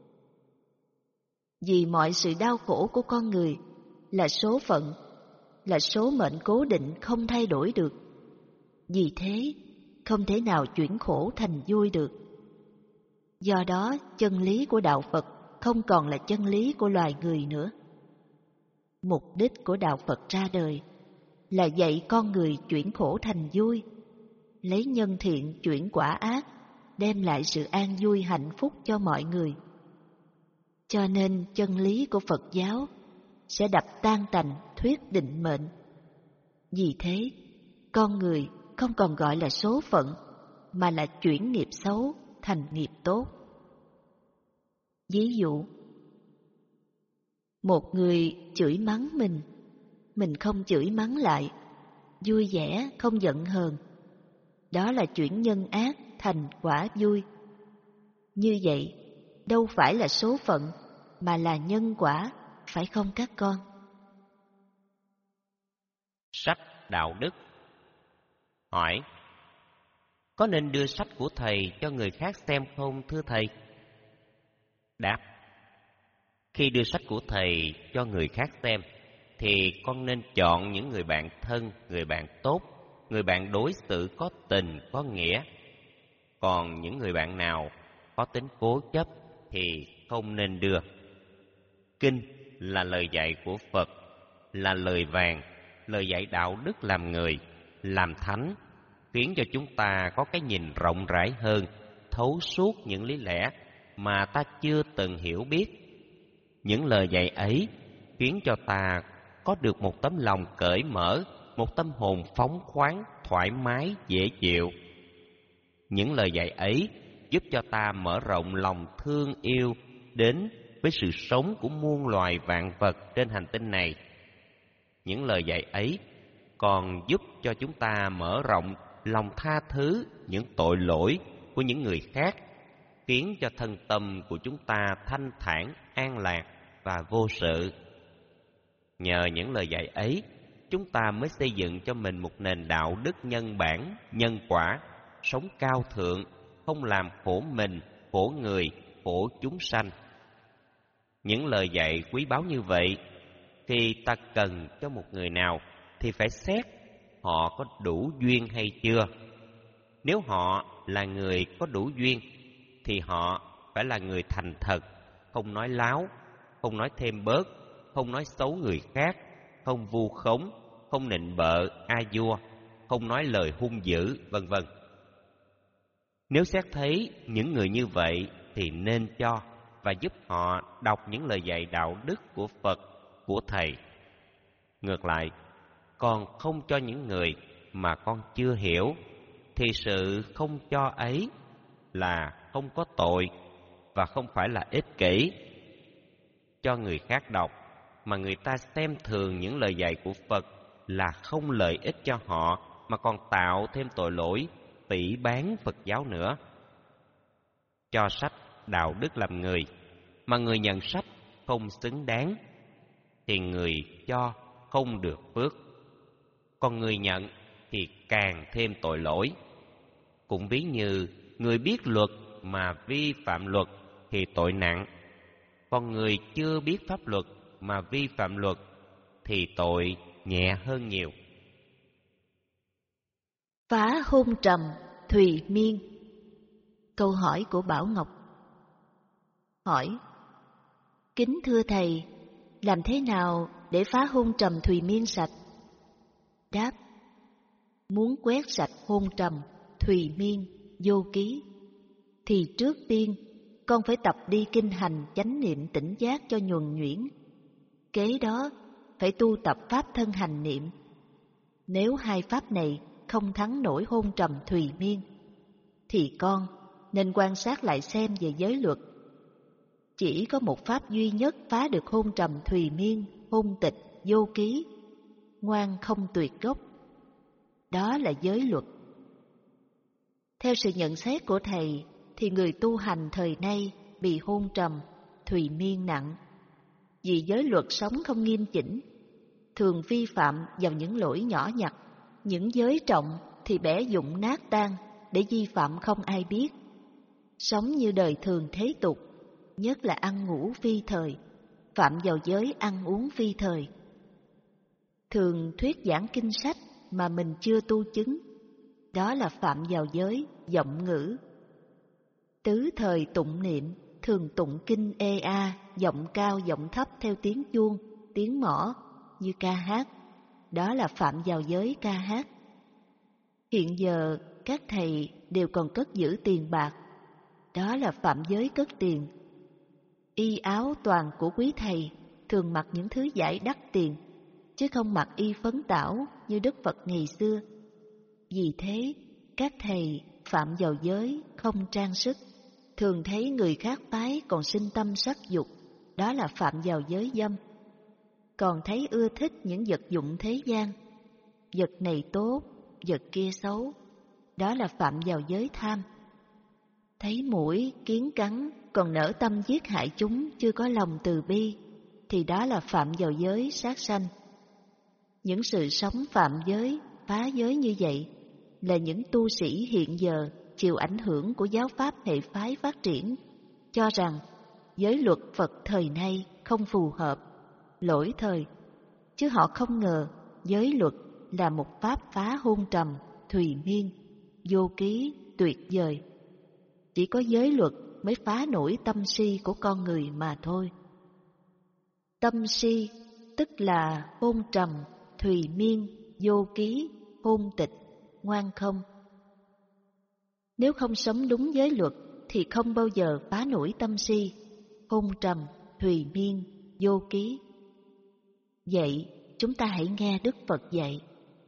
Vì mọi sự đau khổ của con người là số phận, là số mệnh cố định không thay đổi được. Vì thế, không thể nào chuyển khổ thành vui được. Do đó, chân lý của đạo Phật không còn là chân lý của loài người nữa. Mục đích của đạo Phật ra đời là dạy con người chuyển khổ thành vui, lấy nhân thiện chuyển quả ác, đem lại sự an vui hạnh phúc cho mọi người. Cho nên chân lý của Phật giáo sẽ đập tan tành thuyết định mệnh. Vì thế, con người không còn gọi là số phận, mà là chuyển nghiệp xấu thành nghiệp tốt. Ví dụ, một người chửi mắng mình, mình không chửi mắng lại, vui vẻ không giận hờn. Đó là chuyển nhân ác thành quả vui. Như vậy, đâu phải là số phận, mà là nhân quả, phải không các con? Sách đạo đức. Hỏi: có nên đưa sách của thầy cho người khác xem không thưa thầy? Đáp: khi đưa sách của thầy cho người khác xem, thì con nên chọn những người bạn thân, người bạn tốt, người bạn đối xử có tình, có nghĩa. Còn những người bạn nào có tính cố chấp thì không nên đưa. Kinh là lời dạy của Phật, là lời vàng, lời dạy đạo đức làm người, làm thánh, khiến cho chúng ta có cái nhìn rộng rãi hơn, thấu suốt những lý lẽ mà ta chưa từng hiểu biết. Những lời dạy ấy khiến cho ta có được một tấm lòng cởi mở, một tâm hồn phóng khoáng, thoải mái, dễ chịu. Những lời dạy ấy giúp cho ta mở rộng lòng thương yêu đến với sự sống của muôn loài vạn vật trên hành tinh này. những lời dạy ấy còn giúp cho chúng ta mở rộng lòng tha thứ những tội lỗi của những người khác, khiến cho thân tâm của chúng ta thanh thản, an lạc và vô sự. Nhờ những lời dạy ấy, chúng ta mới xây dựng cho mình một nền đạo đức nhân bản, nhân quả, sống cao thượng, không làm khổ mình, khổ người, khổ chúng sanh. Những lời dạy quý báu như vậy, khi ta cần cho một người nào thì phải xét họ có đủ duyên hay chưa. Nếu họ là người có đủ duyên thì họ phải là người thành thật, không nói láo, không nói thêm bớt, không nói xấu người khác, không vu khống, không nịnh bợ a vua, không nói lời hung dữ, vân vân. Nếu xét thấy những người như vậy thì nên cho và giúp họ đọc những lời dạy đạo đức của Phật, của Thầy. Ngược lại, còn không cho những người mà con chưa hiểu thì sự không cho ấy là không có tội và không phải là ích kỷ. Cho người khác đọc mà người ta xem thường những lời dạy của Phật là không lợi ích cho họ, mà còn tạo thêm tội lỗi phỉ báng Phật giáo nữa. Cho sách đạo đức làm người mà người nhận sách không xứng đáng thì người cho không được phước, còn người nhận thì càng thêm tội lỗi. Cũng ví như người biết luật mà vi phạm luật thì tội nặng, còn người chưa biết pháp luật mà vi phạm luật thì tội nhẹ hơn nhiều. Phá hôn trầm thùy miên. Câu hỏi của Bảo Ngọc. Hỏi: Kính thưa Thầy, làm thế nào để phá hôn trầm thùy miên sạch? Đáp: Muốn quét sạch hôn trầm thùy miên vô ký thì trước tiên con phải tập đi kinh hành chánh niệm tỉnh giác cho nhuần nhuyễn. Kế đó phải tu tập pháp thân hành niệm. Nếu hai pháp này không thắng nổi hôn trầm thùy miên thì con nên quan sát lại xem về giới luật. Chỉ có một pháp duy nhất phá được hôn trầm thùy miên, hôn tịch, vô ký, ngoan không tuyệt gốc. Đó là giới luật. Theo sự nhận xét của Thầy thì người tu hành thời nay bị hôn trầm thùy miên nặng vì giới luật sống không nghiêm chỉnh, thường vi phạm vào những lỗi nhỏ nhặt. Những giới trọng thì bẻ dụng nát tan để vi phạm không ai biết. Sống như đời thường thế tục, nhất là ăn ngủ phi thời, phạm vào giới ăn uống phi thời. Thường thuyết giảng kinh sách mà mình chưa tu chứng, đó là phạm vào giới vọng ngữ. Tứ thời tụng niệm, thường tụng kinh ê a, giọng cao giọng thấp theo tiếng chuông, tiếng mõ như ca hát, đó là phạm vào giới ca hát. Hiện giờ các thầy đều còn cất giữ tiền bạc, đó là phạm giới cất tiền. Y áo toàn của quý thầy thường mặc những thứ vải đắt tiền, chứ không mặc y phấn tảo như Đức Phật ngày xưa. Vì thế, các thầy phạm vào giới không trang sức, thường thấy người khác phái còn sinh tâm sắc dục, đó là phạm vào giới dâm. Còn thấy ưa thích những vật dụng thế gian, vật này tốt, vật kia xấu, đó là phạm vào giới tham. Thấy muỗi, kiến cắn, còn nỡ tâm giết hại chúng, chưa có lòng từ bi, thì đó là phạm vào giới sát sanh. Những sự sống phạm giới, phá giới như vậy là những tu sĩ hiện giờ chịu ảnh hưởng của giáo pháp hệ phái phát triển, cho rằng giới luật Phật thời nay không phù hợp, lỗi thời, chứ họ không ngờ giới luật là một pháp phá hôn trầm, thùy miên, vô ký, tuyệt vời. Chỉ có giới luật mới phá nổi tâm si của con người mà thôi. Tâm si tức là hôn trầm, thùy miên, vô ký, hôn tịch, ngoan không. Nếu không sống đúng giới luật thì không bao giờ phá nổi tâm si, hôn trầm, thùy miên, vô ký. Vậy chúng ta hãy nghe Đức Phật dạy.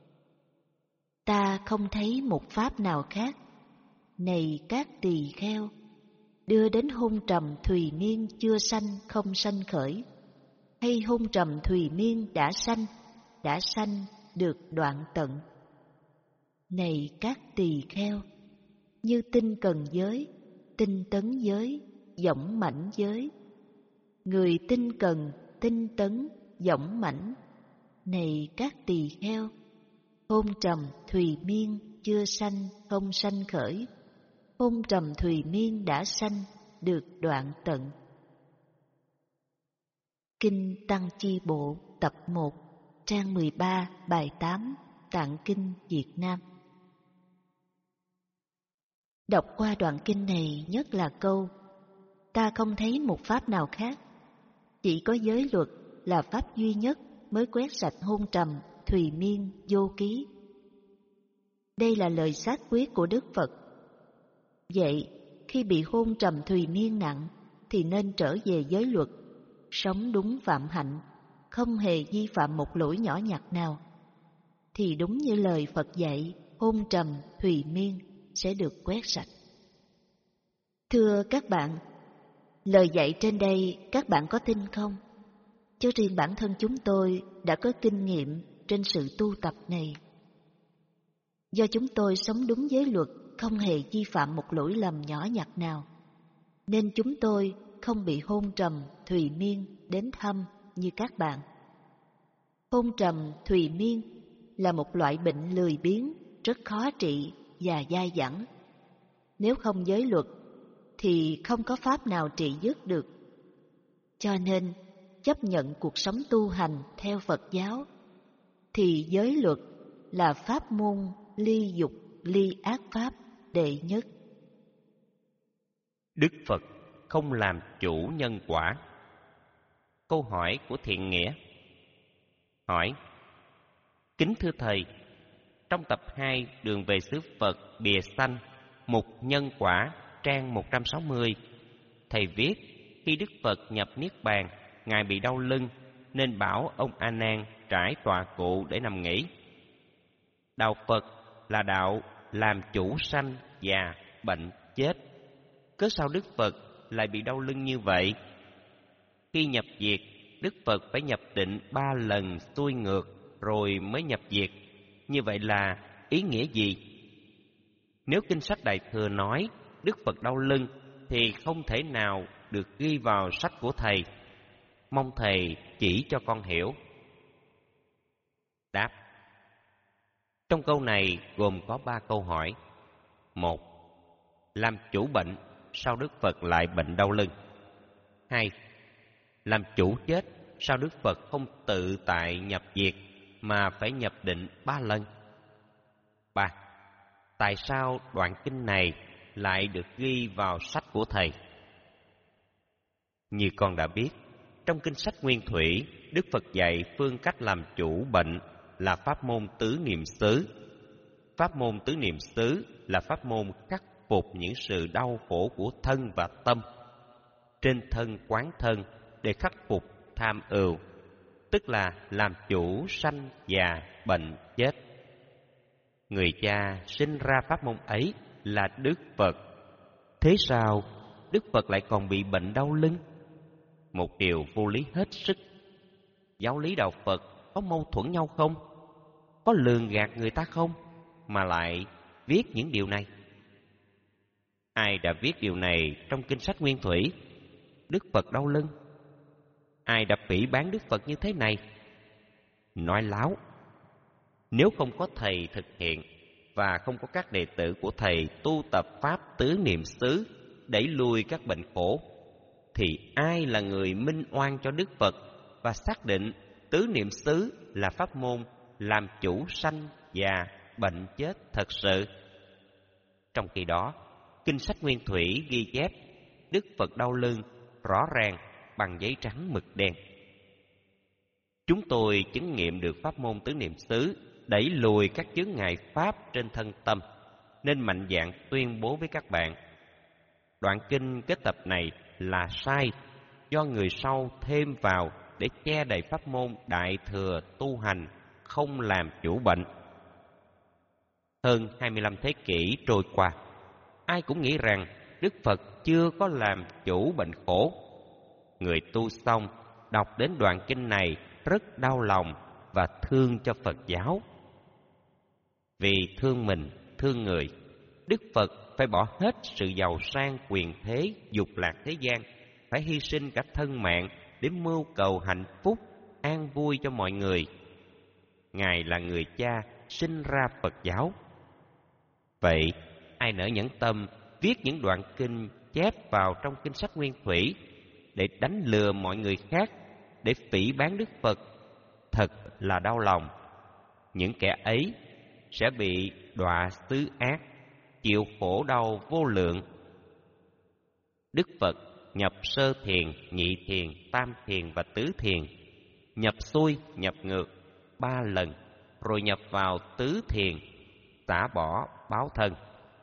Ta không thấy một pháp nào khác, này các tỳ kheo, đưa đến hôn trầm thùy miên chưa sanh không sanh khởi, hay hôn trầm thùy miên đã sanh đã sanh được đoạn tận. Này các tỳ kheo, như tinh cần giới, tinh tấn giới, dõng mãnh giới. Người tinh cần, tinh tấn, dõng mãnh. Này các tỳ kheo, hôn trầm thùy miên chưa sanh không sanh khởi, hôn trầm thùy miên đã sanh được đoạn tận. Kinh Tăng Chi Bộ tập một, trang mười ba, bài tám, Tạng Kinh Việt Nam. Đọc qua đoạn kinh này, nhất là câu ta không thấy một pháp nào khác, chỉ có giới luật là pháp duy nhất mới quét sạch hôn trầm, thùy miên, vô ký. Đây là lời xác quyết của Đức Phật. Vậy, khi bị hôn trầm thùy miên nặng, thì nên trở về giới luật, sống đúng phạm hạnh, không hề vi phạm một lỗi nhỏ nhặt nào. Thì đúng như lời Phật dạy, hôn trầm thùy miên sẽ được quét sạch. Thưa các bạn, lời dạy trên đây các bạn có tin không? Chứ riêng bản thân chúng tôi đã có kinh nghiệm trên sự tu tập này. Do chúng tôi sống đúng giới luật, không hề vi phạm một lỗi lầm nhỏ nhặt nào, nên chúng tôi không bị hôn trầm, thùy miên đến thăm như các bạn. Hôn trầm, thùy miên là một loại bệnh lười biếng, rất khó trị và dai dẳng. Nếu không giới luật, thì không có pháp nào trị dứt được. Cho nên, chấp nhận cuộc sống tu hành theo Phật giáo, thì giới luật là pháp môn ly dục, ly ác pháp đệ nhất. Đức Phật không làm chủ nhân quả. Câu hỏi của Thiện Nghĩa. Hỏi: Kính thưa Thầy, trong tập hai Đường về xứ Phật bìa xanh, mục nhân quả, trang một trăm sáu mươi, Thầy viết khi Đức Phật nhập Niết Bàn, Ngài bị đau lưng nên bảo ông A Nan trải tọa cụ để nằm nghỉ. Đạo Phật là đạo làm chủ sanh, già, bệnh, chết. Cớ sao Đức Phật lại bị đau lưng như vậy? Khi nhập diệt, Đức Phật phải nhập định ba lần xuôi ngược rồi mới nhập diệt. Như vậy là ý nghĩa gì? Nếu kinh sách Đại Thừa nói Đức Phật đau lưng thì không thể nào được ghi vào sách của Thầy. Mong Thầy chỉ cho con hiểu. Đáp: Trong câu này gồm có ba câu hỏi. Một, làm chủ bệnh, sao Đức Phật lại bệnh đau lưng? Hai, làm chủ chết, sao Đức Phật không tự tại nhập diệt mà phải nhập định ba lần? Ba, tại sao đoạn kinh này lại được ghi vào sách của Thầy? Như con đã biết, trong kinh sách Nguyên Thủy, Đức Phật dạy phương cách làm chủ bệnh là pháp môn tứ niệm xứ. Pháp môn tứ niệm xứ là pháp môn khắc phục những sự đau khổ của thân và tâm. Trên thân quán thân để khắc phục tham ưu, tức là làm chủ sanh, già, bệnh, chết. Người cha sinh ra pháp môn ấy là Đức Phật. Thế sao Đức Phật lại còn bị bệnh đau lưng? Một điều vô lý hết sức. Giáo lý đạo Phật có mâu thuẫn nhau không? Có lường gạt người ta không? Mà lại viết những điều này. Ai đã viết điều này trong kinh sách Nguyên Thủy? Đức Phật đau lưng. Ai đã phỉ báng Đức Phật như thế này? Nói láo. Nếu không có Thầy thực hiện và không có các đệ tử của Thầy tu tập pháp tứ niệm xứ đẩy lùi các bệnh khổ, thì ai là người minh oan cho Đức Phật và xác định tứ niệm xứ là pháp môn làm chủ sanh, già, bệnh, chết thật sự? Trong khi đó, kinh sách Nguyên Thủy ghi chép Đức Phật đau lưng rõ ràng bằng giấy trắng mực đen. Chúng tôi chứng nghiệm được pháp môn tứ niệm xứ đẩy lùi các chướng ngại pháp trên thân tâm, nên mạnh dạn tuyên bố với các bạn: đoạn kinh kết tập này là sai, do người sau thêm vào để che đậy pháp môn đại thừa tu hành không làm chủ bệnh. Hơn hai mươi lăm thế kỷ trôi qua, ai cũng nghĩ rằng Đức Phật chưa có làm chủ bệnh khổ. Người tu xong đọc đến đoạn kinh này rất đau lòng và thương cho Phật giáo. Vì thương mình, thương người, Đức Phật phải bỏ hết sự giàu sang quyền thế, dục lạc thế gian, phải hy sinh cả thân mạng để mưu cầu hạnh phúc, an vui cho mọi người. Ngài là người cha sinh ra Phật giáo. Vậy, ai nỡ nhẫn tâm viết những đoạn kinh chép vào trong kinh sách Nguyên Thủy để đánh lừa mọi người khác, để phỉ báng Đức Phật, thật là đau lòng. Những kẻ ấy sẽ bị đọa xứ ác, chịu khổ đau vô lượng. Đức Phật nhập sơ thiền, nhị thiền, tam thiền và tứ thiền, nhập xuôi, nhập ngược ba lần, rồi nhập vào tứ thiền, xả bỏ báo thân.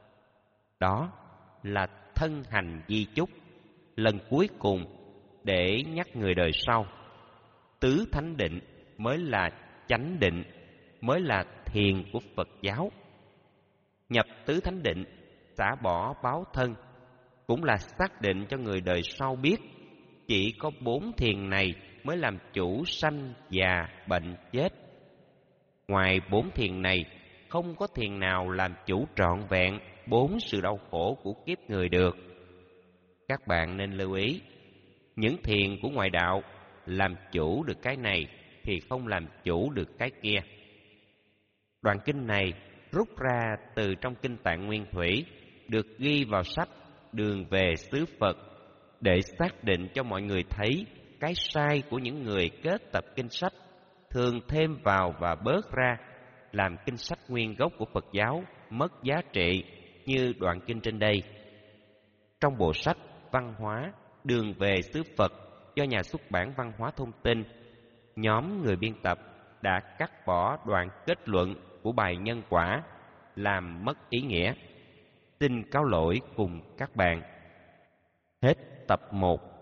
Đó là thân hành di chúc, lần cuối cùng để nhắc người đời sau. Tứ thánh định mới là chánh định, mới là thiền của Phật giáo. Nhập tứ thánh định, xả bỏ báo thân, cũng là xác định cho người đời sau biết chỉ có bốn thiền này mới làm chủ sanh, già, bệnh, chết. Ngoài bốn thiền này, không có thiền nào làm chủ trọn vẹn bốn sự đau khổ của kiếp người được. Các bạn nên lưu ý, những thiền của ngoại đạo làm chủ được cái này thì không làm chủ được cái kia. Đoạn kinh này rút ra từ trong Kinh Tạng Nguyên Thủy, được ghi vào sách Đường về xứ Phật, để xác định cho mọi người thấy cái sai của những người kết tập kinh sách, thường thêm vào và bớt ra, làm kinh sách nguyên gốc của Phật giáo mất giá trị như đoạn kinh trên đây. Trong bộ sách Văn hóa Đường về xứ Phật do nhà xuất bản Văn hóa Thông tin, nhóm người biên tập đã cắt bỏ đoạn kết luận của bài nhân quả, làm mất ý nghĩa. Xin cáo lỗi cùng các bạn. Hết tập một.